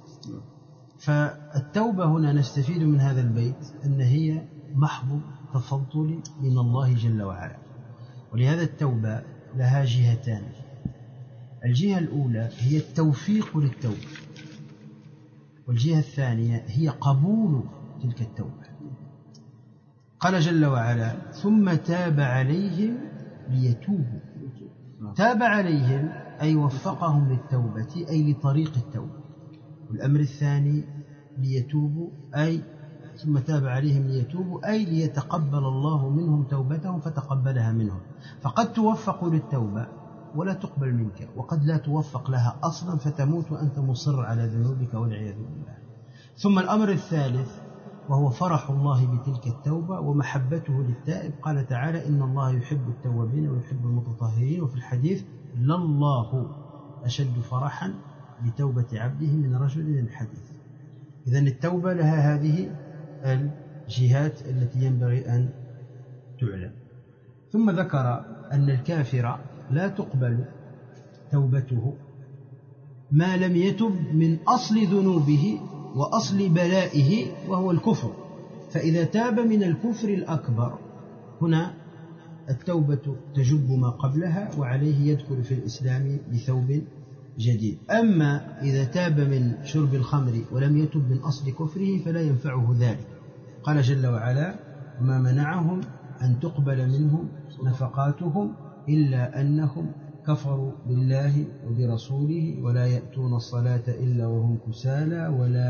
فالتوبة هنا نستفيد من هذا البيت أن هي محض تفضل من الله جل وعلا، ولهذا التوبة لها جهتان. الجهة الأولى هي التوفيق للتوبة، والجهة الثانية هي قبول تلك التوبة. قال جل وعلا: ثم تاب عليهم ليتوبوا. تاب عليهم أي وفقهم للتوبة أي لطريق التوبة. والأمر الثاني ليتوبوا أي ثم تاب عليهم ليتوبوا أي ليتقبل الله منهم توبتهم فتقبلها منهم. فقد توفق للتوبة ولا تقبل منك، وقد لا توفق لها أصلا فتموت وأنت مصر على ذنوبك والعياذ بالله. ثم الأمر الثالث وهو فرح الله بتلك التوبة ومحبته للتائب. قال تعالى: إن الله يحب التوابين ويحب المتطهرين. وفي الحديث: لله أشد فرحا بتوبة عبده من رجل الحديث. إذن التوبة لها هذه الجهات التي ينبغي أن تعلم. ثم ذكر أن الكافر لا تقبل توبته ما لم يتب من أصل ذنوبه وأصل بلائه وهو الكفر. فإذا تاب من الكفر الأكبر هنا التوبة تجب ما قبلها، وعليه يدخل في الإسلام بثوب جديد. أما إذا تاب من شرب الخمر ولم يتب من أصل كفره فلا ينفعه ذلك. قال جل وعلا: ما منعهم أن تقبل منهم نفقاتهم إلا أنهم كفروا بالله وبرسوله ولا يأتون الصلاة إلا وهم كسالى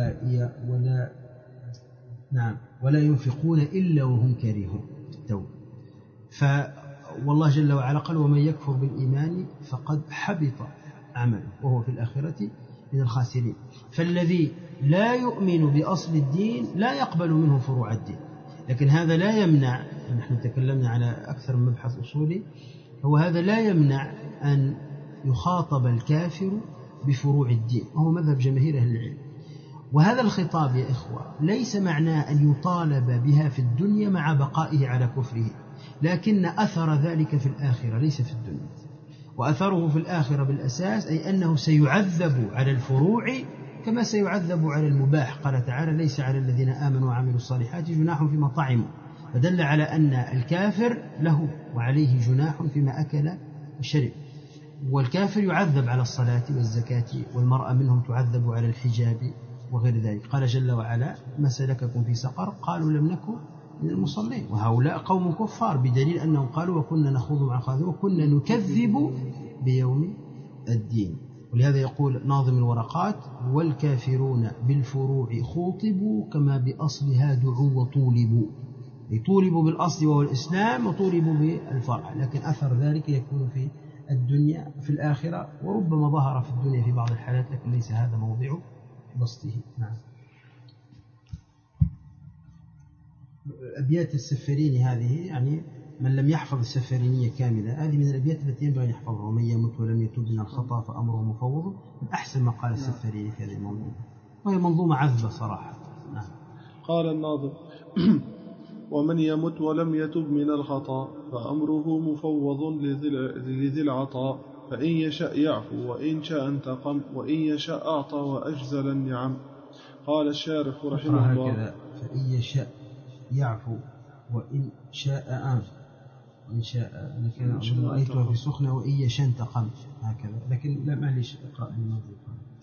ولا ينفقون إلا وهم كارهون. والله جل وعلا قال: ومن يكفر بالإيمان فقد حبط عمله وهو في الآخرة من الخاسرين. فالذي لا يؤمن بأصل الدين لا يقبل منه فروع الدين. لكن هذا لا يمنع، نحن تكلمنا على أكثر من مبحث أصولي، هو هذا لا يمنع أن يخاطب الكافر بفروع الدين، وهو مذهب جماهير أهل العلم. وهذا الخطاب يا إخوة ليس معناه أن يطالب بها في الدنيا مع بقائه على كفره، لكن أثر ذلك في الآخرة ليس في الدنيا. وأثره في الآخرة بالأساس أي أنه سيعذب على الفروع كما سيعذب على المباح. قال تعالى: ليس على الذين آمنوا وعملوا الصالحات جناح فيما طعموا، فدل على أن الكافر له وعليه جناح فيما أكل وشرب. والكافر يعذب على الصلاة والزكاة، والمرأة منهم تعذب على الحجاب وغير ذلك. قال جل وعلا: ما سلككم في سقر؟ قالوا لم نكن من المصلين. وهؤلاء قوم كفار، بدليل أنهم قالوا: وكنا نخوض مع الخاضعين وكنا نكذب بيوم الدين. ولهذا يقول ناظم الورقات: والكافرون بالفروع خوطبوا كما بأصلها دعوا وطولبوا. طولبوا بالأصل وهو الإسلام، وطولبوا بالفرع، لكن أثر ذلك يكون في الدنيا في الآخرة، وربما ظهر في الدنيا في بعض الحالات، لكن ليس هذا موضع بسطه. نعم. أبيات السفريني هذه، يعني من لم يحفظ السفرينية كاملة، هذه من الأبيات التي ينبغي أن يحفظها: ومن يمت ولم يتب من الخطأ فأمره مفوض، من أحسن ما قال السفريني في هذه المنظومة، وهي منظومة عذبة صراحة. نعم. قال الناظم: ومن يمت ولم يتب من الخطأ فأمره مفوض لذي العطاء، فإن يشاء يعفو وإن شاء انتقم وإن يشاء أعطى وأجزل النعم. قال الشارح رحمه الله: فإن يشاء يعفو وإن شاء أنف وإن شاء، لكن رأيتها في سخنة وإن يشاء انتقم هكذا، لكن لا معلش اقرأ الماضي.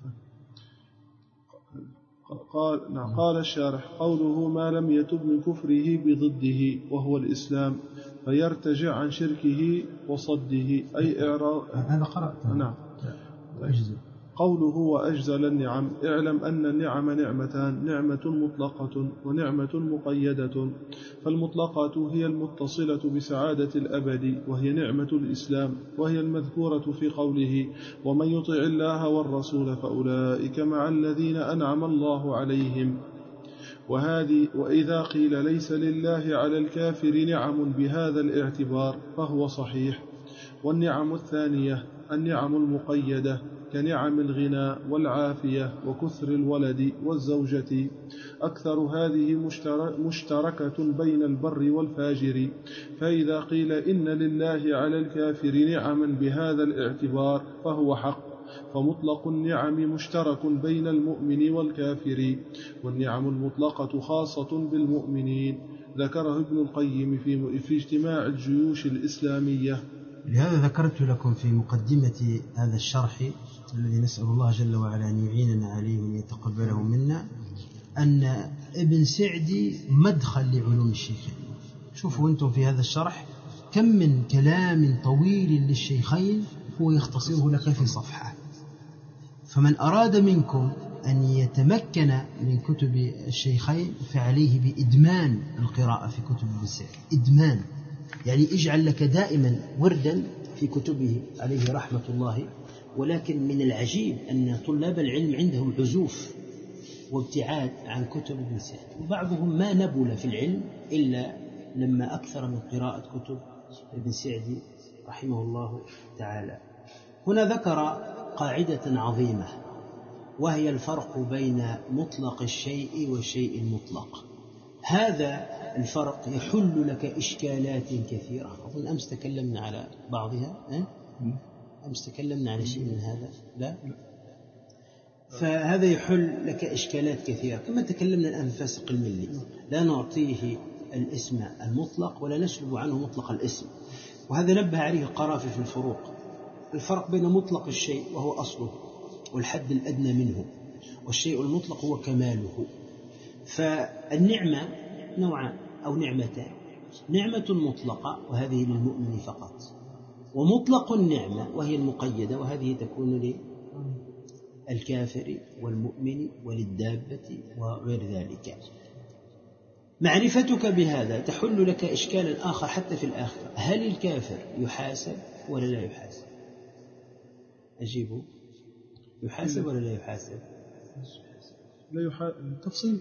قال الشارح: قوله ما لم يتب من كفره بضده وهو الإسلام فيرتجع عن شركه وصده أي إعراض. هذا قرأته. نعم. وأجزل. قوله وأجزل النعم: اعلم أن النعم نعمتان: نعمة مطلقة ونعمة مقيدة. فالمطلقة هي المتصلة بسعادة الأبد، وهي نعمة الإسلام، وهي المذكورة في قوله: ومن يطع الله والرسول فأولئك مع الذين أنعم الله عليهم. وإذا قيل ليس لله على الكافر نعم بهذا الاعتبار فهو صحيح. والنعم الثانية النعم المقيدة كنعم الغنى والعافية وكثر الولد والزوجة، أكثر هذه مشتركة بين البر والفاجر. فإذا قيل إن لله على الكافر نعما بهذا الاعتبار فهو حق، فمطلق النعم مشترك بين المؤمن والكافر، والنعم المطلقة خاصة بالمؤمنين. ذكره ابن القيم في اجتماع الجيوش الإسلامية. لهذا ذكرت لكم في مقدمة هذا الشرح الذي نسأل الله جل وعلا أن يعيننا عليه وأن يتقبله منا، أن ابن سعدي مدخل لعلوم الشيخين. شوفوا أنتم في هذا الشرح كم من كلام طويل للشيخين هو يختصره لك في صفحة. فمن أراد منكم أن يتمكن من كتب الشيخين فعليه بإدمان القراءة في كتب ابن سعدي. إدمان يعني اجعل لك دائما وردا في كتبه عليه رحمة الله. ولكن من العجيب أن طلاب العلم عندهم عزوف وابتعاد عن كتب ابن سعدي، وبعضهم ما نبل في العلم إلا لما أكثر من قراءة كتب ابن سعدي رحمه الله تعالى. هنا ذكر قاعدة عظيمة، وهي الفرق بين مطلق الشيء والشيء المطلق. هذا الفرق يحل لك إشكالات كثيرة. أظن أمس تكلمنا على بعضها. أمس تكلمنا على شيء من هذا؟ لا. فهذا يحل لك إشكالات كثيرة، كما تكلمنا الآن في فاسق الملي، لا نعطيه الاسم المطلق ولا نسلب عنه مطلق الاسم. وهذا نبه عليه القرافي في الفروق، الفرق بين مطلق الشيء وهو أصله والحد الأدنى منه، والشيء المطلق هو كماله. فالنعمة نوعان أو نعمتان: نعمة مطلقة وهذه للمؤمن فقط، ومطلق النعمة وهي المقيدة وهذه تكون للكافر والمؤمن وللدابة وغير ذلك. معرفتك بهذا تحل لك إشكالا آخر حتى في الآخرة: هل الكافر يحاسب ولا لا يحاسب؟ أجيبوا، يحاسب ولا لا يحاسب؟ تفصيل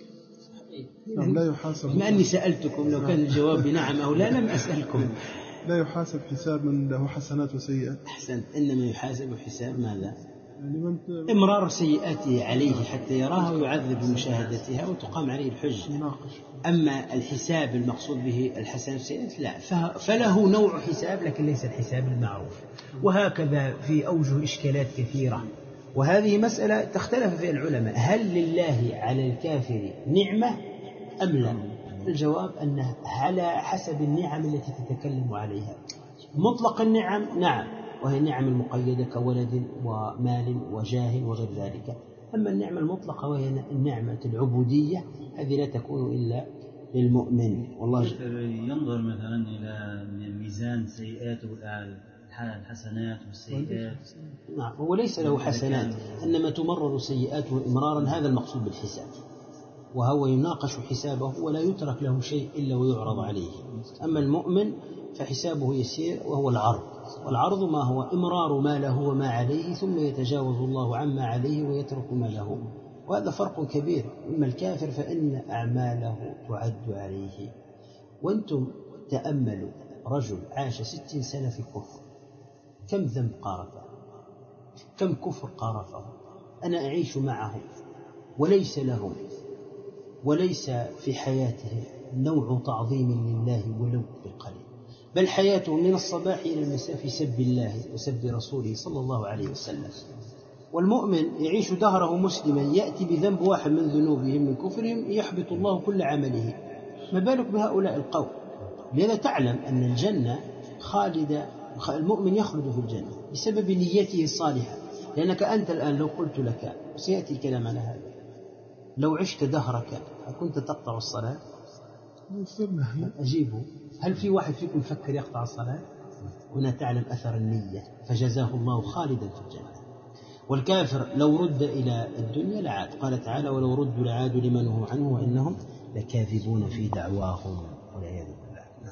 لا يحاسب. بما أني سألتكم، لو كان الجواب بنعم أو لا لم أسألكم. لا يحاسب حساب من له حسنات وسيئات. أحسنت. إنما يحاسب حساب ماذا؟ إمرار سيئاته عليه حتى يراها ويعذب بمشاهدتها وتقام عليه الحجة. أما الحساب المقصود به الحسنات والسيئات لا، فله نوع حساب لكن ليس الحساب المعروف. وهكذا في أوجه إشكالات كثيرة، وهذه مسألة تختلف فيها العلماء: هل لله على الكافر نعمة أم لا؟ الجواب أنه على حسب النعم التي تتكلم عليها. مطلق النعم نعم، وهي النعم المقيدة كولد ومال وجاه وغير ذلك. أما النعمة المطلقة وهي النعمة العبودية هذه لا تكون إلا للمؤمن. والله ينظر مثلا إلى ميزان سيئاته الحسنات والسيئات. نعم، هو ليس له حسنات، إنما تمرر سيئاته إمرارا، هذا المقصود بالحساب، وهو يناقش حسابه ولا يترك له شيء إلا ويعرض عليه. أما المؤمن فحسابه يسير وهو العرض، والعرض ما هو إمرار ما له وما عليه، ثم يتجاوز الله عما عليه ويترك ما له، وهذا فرق كبير. أما الكافر فإن أعماله تعد عليه. وأنتم تأملوا رجل عاش 60 سنة في الكفر، كم ذنب قارفه، كم كفر قارفه. أنا أعيش معه وليس له وليس في حياته نوع تعظيم لله ولو بالقليل، بل حياته من الصباح إلى المساء في سب الله وسب رسوله صلى الله عليه وسلم. والمؤمن يعيش دهره مسلما، يأتي بذنب واحد من ذنوبهم من كفرهم يحبط الله كل عمله، ما بالك بهؤلاء القوم؟ لذا تعلم أن الجنة خالدة، المؤمن يخلد في الجنة بسبب نيته الصالحة. لأنك أنت الآن لو قلت لك، سيأتي الكلام على هذا، لو عشت دهرك كنت تقطع الصلاة؟ أجيبه، هل في واحد فيكم فكر يقطع الصلاة؟ هنا تعلم أثر النية، فجزاه الله خالدا في الجنة. والكافر لو رد إلى الدنيا لعاد، قال تعالى: ولو ردوا لعادوا لما نهوا عنه وإنهم لكاذبون في دعواهم والعياذ بالله.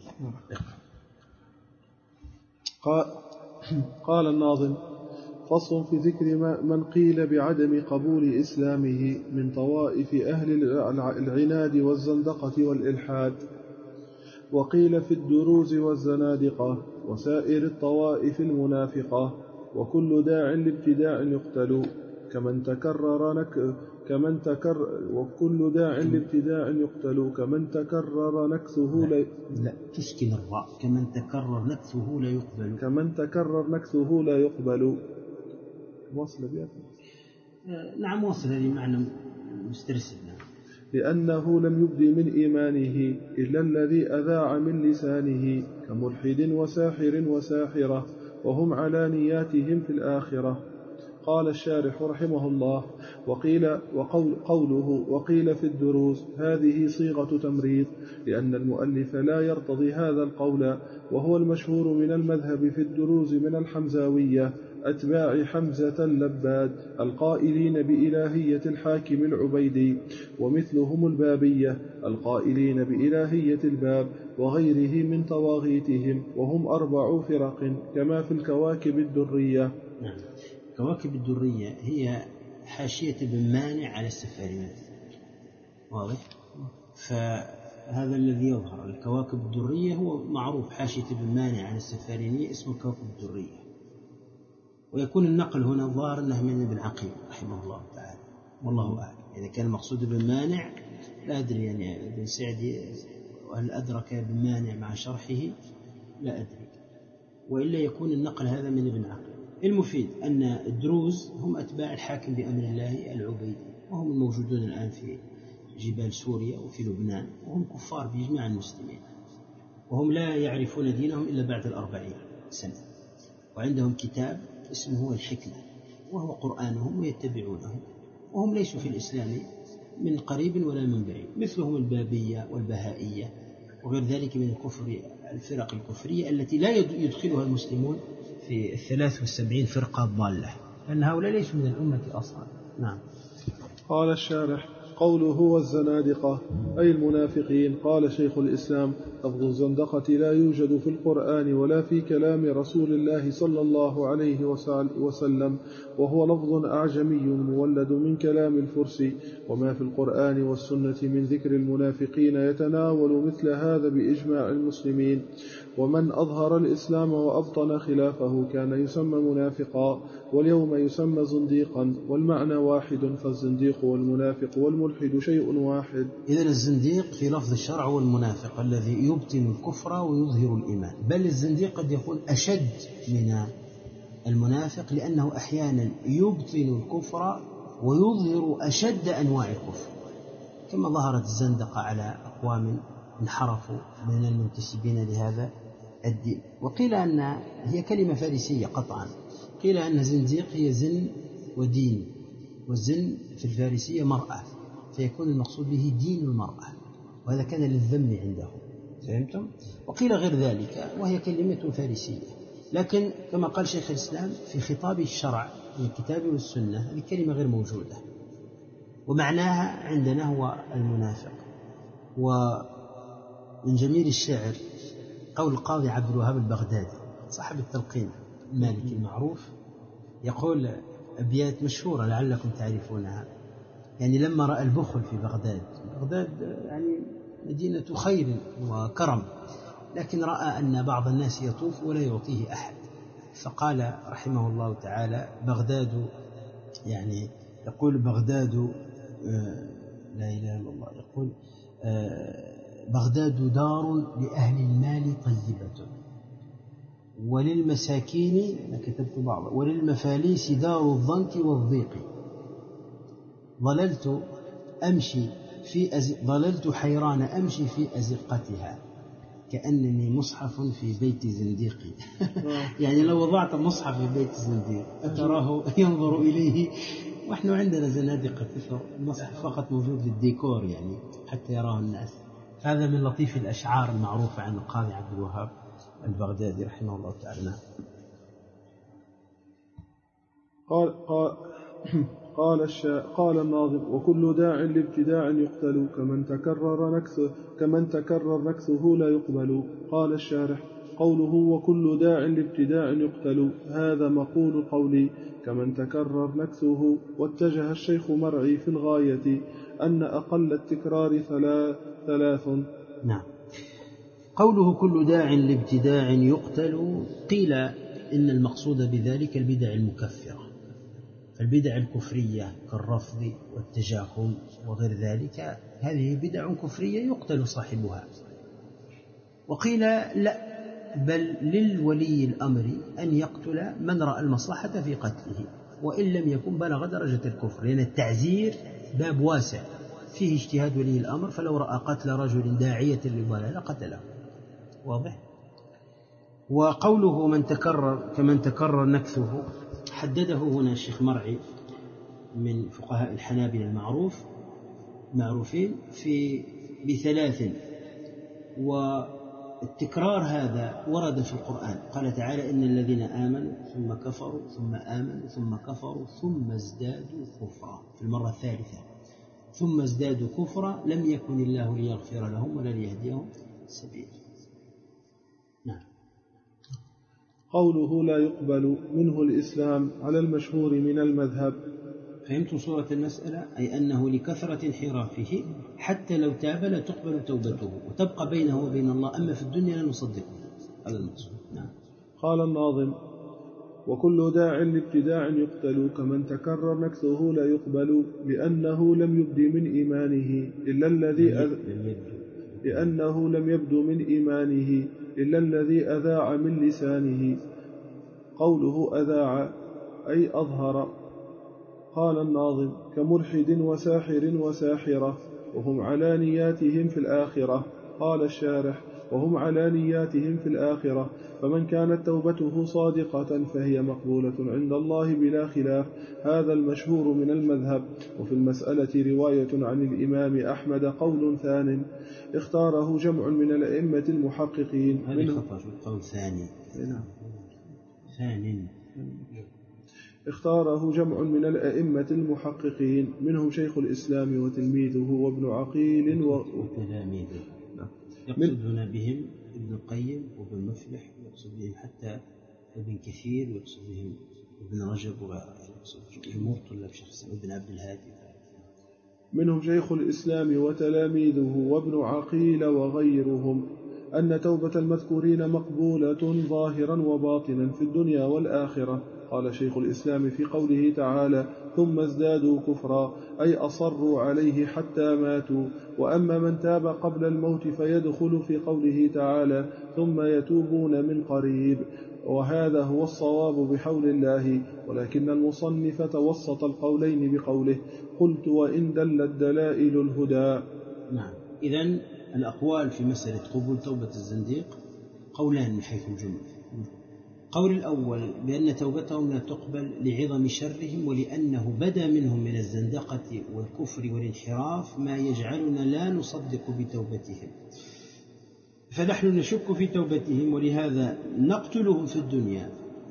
قال الناظم: فصل في ذكر من قيل بعدم قبول إسلامه من طوائف أهل العناد والزندقة والإلحاد، وقيل في الدروز والزنادقة وسائر الطوائف المنافقة، وكل داع لابتداع يقتل وكل داع لابتداع يقتل كمن تكرر نكثه لا تسكن الراء، كمن تكرر نكثه لا يقبل، كمن تكرر نكثه لا يقبل. وصل بها؟ نعم وصل، هذه معنى مسترسل. لأنه لم يبدي من إيمانه إلا الذي أذاع من لسانه، كملحد وساحر وساحرة وهم على نياتهم في الآخرة. قال الشارح رحمه الله: قوله وقيل في الدروز هذه صيغة تمريض، لأن المؤلف لا يرتضي هذا القول، وهو المشهور من المذهب في الدروز من الحمزاوية أتباع حمزة اللباد القائلين بإلهية الحاكم العبيدي، ومثلهم البابية القائلين بإلهية الباب وغيره من طواغيتهم، وهم 4 فرق كما في الكواكب الدرية. نعم. الكواكب الدرية هي حاشية ابن مانع على السفارينية، واضح؟ فهذا الذي يظهر. الكواكب الدرية هو معروف، حاشية ابن مانع على السفارينية اسمه الكواكب الدرية. ويكون النقل هنا الظاهر أنه من ابن عقيل رحمه الله تعالى، والله أعلم. إذا كان المقصود ابن مانع لا أدري، يعني ابن سعدي وهل أدرك ابن مانع مع شرحه لا أدري، وإلا يكون النقل هذا من ابن عقيل. المفيد أن الدروز هم أتباع الحاكم بأمر الله العبيدي، وهم الموجودون الآن في جبال سوريا وفي لبنان، وهم كفار بإجماع المسلمين، وهم لا يعرفون دينهم إلا بعد 40 سنة. وعندهم كتاب اسمه الحكمة، وهو قرآنهم ويتبعونه، وهم ليسوا في الإسلام من قريب ولا من بعيد، مثلهم البابية والبهائية وغير ذلك من الفرق الكفرية التي لا يدخلها المسلمون في 73 فرقة ضالة، لأن هؤلاء ليسوا من الأمة أصلا. نعم. قال الشارح: قوله والزنادقة أي المنافقين. قال شيخ الإسلام: لفظ الزندقة لا يوجد في القرآن ولا في كلام رسول الله صلى الله عليه وسلم، وهو لفظ أعجمي مولد من كلام الفرس، وما في القرآن والسنة من ذكر المنافقين يتناول مثل هذا بإجماع المسلمين، ومن أظهر الإسلام وأبطن خلافه كان يسمى منافقا، واليوم يسمى زنديقا، والمعنى واحد، فالزنديق والمنافق والملحد شيء واحد. إذن الزنديق في لفظ الشرع هو المنافق الذي يبطن الكفر ويظهر الإيمان، بل الزنديق قد يكون أشد من المنافق، لأنه أحيانا يبطن الكفر ويظهر أشد أنواع الكفر، كما ظهرت الزندقة على أقوام انحرفوا من المنتسبين لهذا الدين. وقيل أن هي كلمة فارسية قطعا، قيل أن زنديق هي زن ودين، والزن في الفارسية مرأة، فيكون المقصود به دين المرأة، وهذا كان للذم عندهم، فهمتم؟ وقيل غير ذلك وهي كلمة فارسية، لكن كما قال شيخ الإسلام في خطاب الشرع من الكتاب والسنة هذه كلمة غير موجودة، ومعناها عندنا هو المنافق. ومن جميل الشعر قول القاضي عبد الوهاب البغدادي صاحب التلقين المالكي المعروف، يقول أبيات مشهورة لعلكم تعرفونها، يعني لما رأى البخل في بغداد يعني مدينة خير وكرم، لكن رأى أن بعض الناس يطوف ولا يعطيه أحد، فقال رحمه الله تعالى: بغداد، يعني يقول بغداد لا إله إلا الله، يقول بغداد دار لأهل المال طيبة، وللمساكين، أنا كتبت بعض، وللمفاليس دار الضنك والضيق، ضللت حيران أمشي في أزقتها كأنني مصحف في بيت زنديقي. يعني لو وضعت مصحف في بيت زنديق أتراه ينظر إليه، ونحن عندنا زنادقة كثر، المصحف فقط موجود للديكور يعني حتى يراه الناس. هذا من لطيف الأشعار المعروفة عن القاضي عبد الوهاب البغدادي رحمه الله تعالى. قال الناظم: وكل داع لابتداع يقتل، كمن تكرر نكثه لا يقبل. قال الشارح: قوله وكل داع لابتداع يقتل هذا مقول قولي كمن تكرر نكثه، واتجه الشيخ مرعي في الغاية أن أقل التكرار ثلاث. نعم. قوله كل داع لابتداع يقتل، قيل إن المقصود بذلك البدع المكفرة، فالبدع الكفرية كالرفض والتجاهم وغير ذلك هذه بدع كفرية يقتل صاحبها. وقيل لا، بل للولي الأمر أن يقتل من رأى المصلحة في قتله وإن لم يكن بلغ درجة الكفر، لأن التعزير باب واسع فيه اجتهاد ولي الأمر، فلو رأى قتل رجل داعية للضلالة قتله. واضح؟ وقوله كمن تكرر نكثه حدده هنا الشيخ مرعي من فقهاء الحنابلة المعروفين بثلاث، والتكرار هذا ورد في القرآن، قال تعالى: إن الذين آمنوا ثم كفروا ثم آمنوا ثم كفروا ثم ازدادوا كفرا، في المرة الثالثة ثم ازدادوا كفرا لم يكن الله ليغفر لهم ولا ليهديهم سبيلا. نعم. قوله لا يقبل منه الإسلام على المشهور من المذهب. فهمتم صورة المسألة؟ أي أنه لكثرة انحرافه حتى لو تاب لا تقبل توبته وتبقى بينه وبين الله، أما في الدنيا لا نصدقه، هذا المقصود. نعم. قال الناظم: وكل داع لابتداع يقتل كمن تكرر نكثه لا يقبل، لأنه لم يبدو من إيمانه إلا الذي أذاع من لسانه. قوله أذاع أي أظهر. قال الناظم: كملحد وساحر وساحرة وهم على نياتهم في الآخرة. قال الشارح: وهم على نياتهم في الآخرة، فمن كانت توبته صادقة فهي مقبولة عند الله بلا خلاف. هذا المشهور من المذهب. وفي المسألة رواية عن الإمام أحمد قول ثان اختاره جمع من الأئمة المحققين. هذا خطأ، قول ثاني. ثاني اختاره جمع من الأئمة المحققين منهم شيخ الإسلام وتلميذه وابن عقيل وتلاميذه. يقصد هنا بهم ابن القيم وابن مفلح، يقصد بهم حتى ابن كثير، ويقصد بهم ابن رجب، ويقصد جمهور طلاب شيخ الإسلام ابن عبد الهادي. منهم شيخ الإسلام وتلاميذه وابن عقيل وغيرهم أن توبة المذكورين مقبولة ظاهرا وباطنا في الدنيا والآخرة. قال شيخ الإسلام في قوله تعالى ثم ازدادوا كفرا أي أصروا عليه حتى ماتوا. وأما من تاب قبل الموت فيدخل في قوله تعالى ثم يتوبون من قريب، وهذا هو الصواب بحول الله، ولكن المصنف توسط القولين بقوله قلت وإن دلت دلائل الهدى. نعم. إذن الأقوال في مسألة قبول توبة الزنديق قولان من حيث الجملة. قول الأول بأن توبتهم لا تقبل لعظم شرهم، ولأنه بدا منهم من الزندقة والكفر والانحراف ما يجعلنا لا نصدق بتوبتهم، فنحن نشك في توبتهم، ولهذا نقتلهم في الدنيا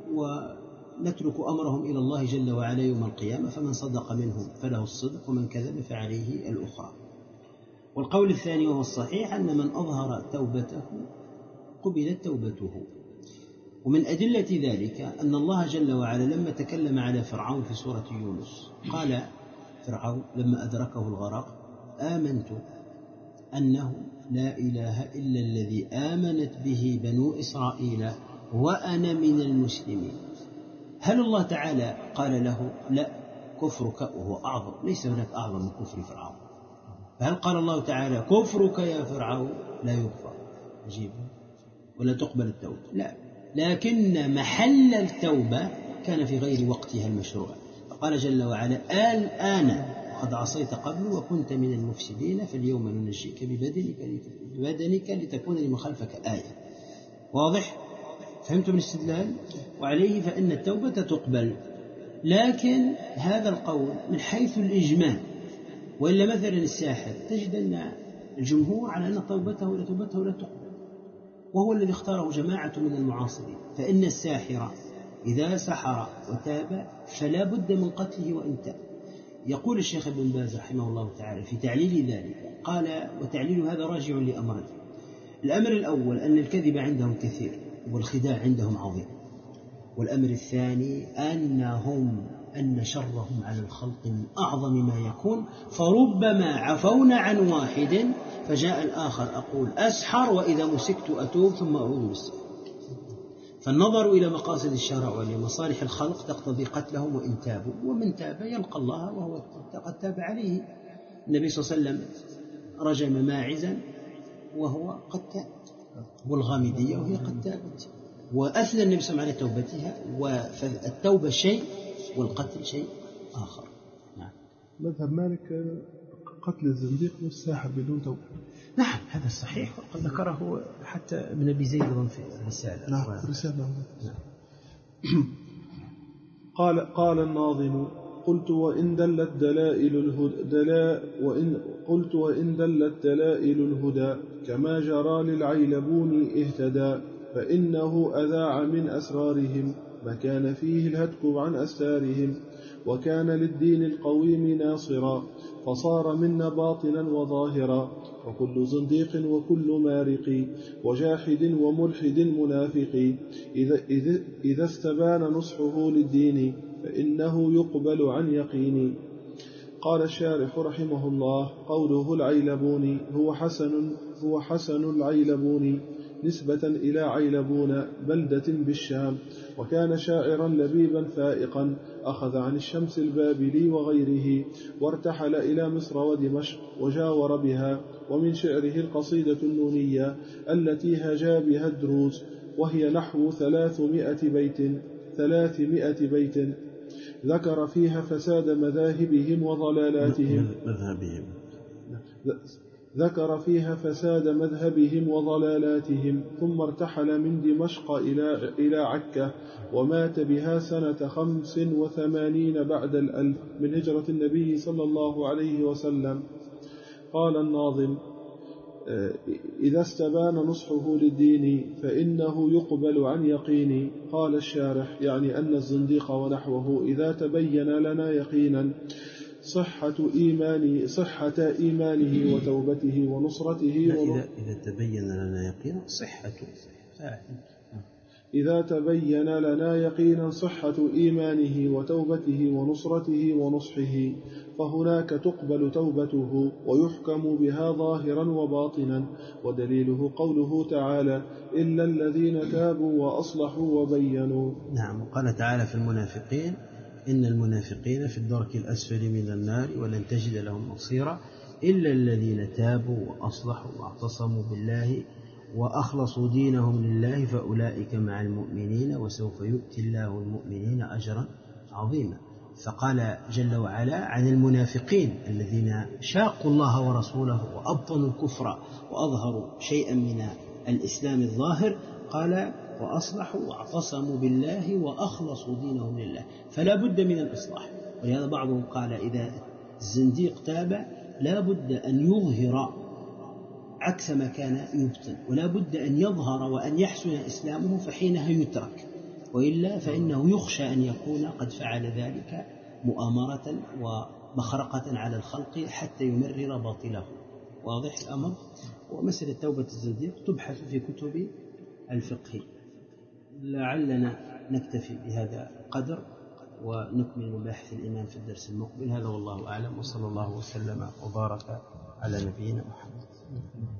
ونترك أمرهم إلى الله جل وعلا يوم القيامة، فمن صدق منهم فله الصدق ومن كذب فعليه الأخرى. والقول الثاني وهو الصحيح أن من أظهر توبته قبلت توبته. ومن أدلة ذلك أن الله جل وعلا لما تكلم على فرعون في سورة يونس قال فرعون لما أدركه الغرق آمنت أنه لا إله إلا الذي آمنت به بنو إسرائيل وأنا من المسلمين. هل الله تعالى قال له لا كفرك وهو أعظم؟ ليس هناك أعظم من كفر فرعون. فهل قال الله تعالى كفرك يا فرعون لا يغفر عجيب ولا تقبل التوبة؟ لا، لكن محل التوبة كان في غير وقتها المشروع. فقال جل وعلا الآن قد عصيت قبل وكنت من المفسدين فاليوم ننجيك ببدنك لتكون لمن خلفك آية. واضح؟ فهمتم الاستدلال؟ وعليه فإن التوبة تقبل، لكن هذا القول من حيث الإجمال. وإلا مثلا الساحر تجد أن الجمهور على أن توبته لا تقبل، وهو الذي اختاره جماعة من المعاصرين. فإن الساحر إذا سحر وتاب فلا بد من قتله وإن تاب. يقول الشيخ ابن باز رحمه الله تعالى في تعليل ذلك قال وتعليل هذا راجع لأمرين. الأمر الأول أن الكذب عندهم كثير والخداع عندهم عظيم، والأمر الثاني أن شرهم على الخلق من أعظم ما يكون، فربما عفونا عن واحد فجاء الآخر أقول أسحر وإذا مسكت أتوب ثم أعود بالسحر. فالنظر إلى مقاصد الشرع ولمصالح الخلق تقتضي قتلهم وإن تابوا، ومن تاب يلقى الله وهو قد تاب عليه. النبي صلى الله عليه وسلم رجم ماعزا وهو قد تاب، والغامدية وهي قد تابت، وأثنى النبي صلى الله عليه وسلم على توبتها. والتوبة شيء والقتل شيء آخر. نعم. مذهب مالك قتل الزنديق والساحر بدون توبة. نعم هذا صحيح، وقد ذكره حتى ابن أبي زيد في الرسالة. نعم رسالة. نعم. قال الناظم قلت وإن دلت دلائل الهدى كما جرى للعيلبون اهتدى، فإنه أذاع من أسرارهم ما كان فيه الهتك عن أستارهم، وكان للدين القويم ناصرا فصار منا باطنا وظاهرا، وكل زنديق وكل مارق وجاحد وملحد منافق إذا استبان نصحه للدين فإنه يقبل عن يقين. قال الشارح رحمه الله قوله العيلبون هو حسن العيلبون نسبة إلى عيلبون بلدة بالشام، وكان شاعرا لبيبا فائقا أخذ عن الشمس البابلي وغيره، وارتحل إلى مصر ودمشق وجاور بها. ومن شعره القصيدة النونية التي هجا بها الدروز، وهي نحو 300 بيت ذكر فيها فساد مذاهبهم وضلالاتهم. ذكر فيها فساد مذهبهم وضلالاتهم، ثم ارتحل من دمشق إلى عكا، ومات بها سنة 85 بعد 1000 من هجرة النبي صلى الله عليه وسلم. قال الناظم: إذا استبان نصحه للدين فإنه يقبل عن يقين. قال الشارح: يعني أن الزنديق ونحوه إذا تبين لنا يقينا صحة إيمانه وتوبته ونصرته إذا تبين لنا يقينا صحة إذا تبين لنا يقينا صحة إيمانه وتوبته ونصرته ونصحه، فهناك تقبل توبته ويحكم بها ظاهرا وباطنا. ودليله قوله تعالى: إلا الذين تابوا وأصلحوا وبينوا. نعم. وقال تعالى في المنافقين: إن المنافقين في الدرك الأسفل من النار ولن تجد لهم نصيرا إلا الذين تابوا وأصلحوا واعتصموا بالله وأخلصوا دينهم لله فأولئك مع المؤمنين وسوف يؤتي الله المؤمنين أجرا عظيما. فقال جل وعلا عن المنافقين الذين شاقوا الله ورسوله وأبطنوا الكفر وأظهروا شيئا من الإسلام الظاهر، قال: وأصلحوا واعتصموا بالله وأخلصوا دينهم لله. فلا بد من الإصلاح. ولهذا بعضهم قال: إذا الزنديق تاب لا بد أن يظهر عكس ما كان يبطن، ولا بد أن يظهر وأن يحسن إسلامه، فحينها يترك، وإلا فإنه يخشى أن يكون قد فعل ذلك مؤامرة ومخرقة على الخلق حتى يمرر باطله. واضح الأمر؟ ومسألة توبة الزنديق تبحث في كتب الفقه. لعلنا نكتفي بهذا القدر ونكمل مباحث الإيمان في الدرس المقبل. هذا والله أعلم، وصلى الله وسلم وبارك على نبينا محمد.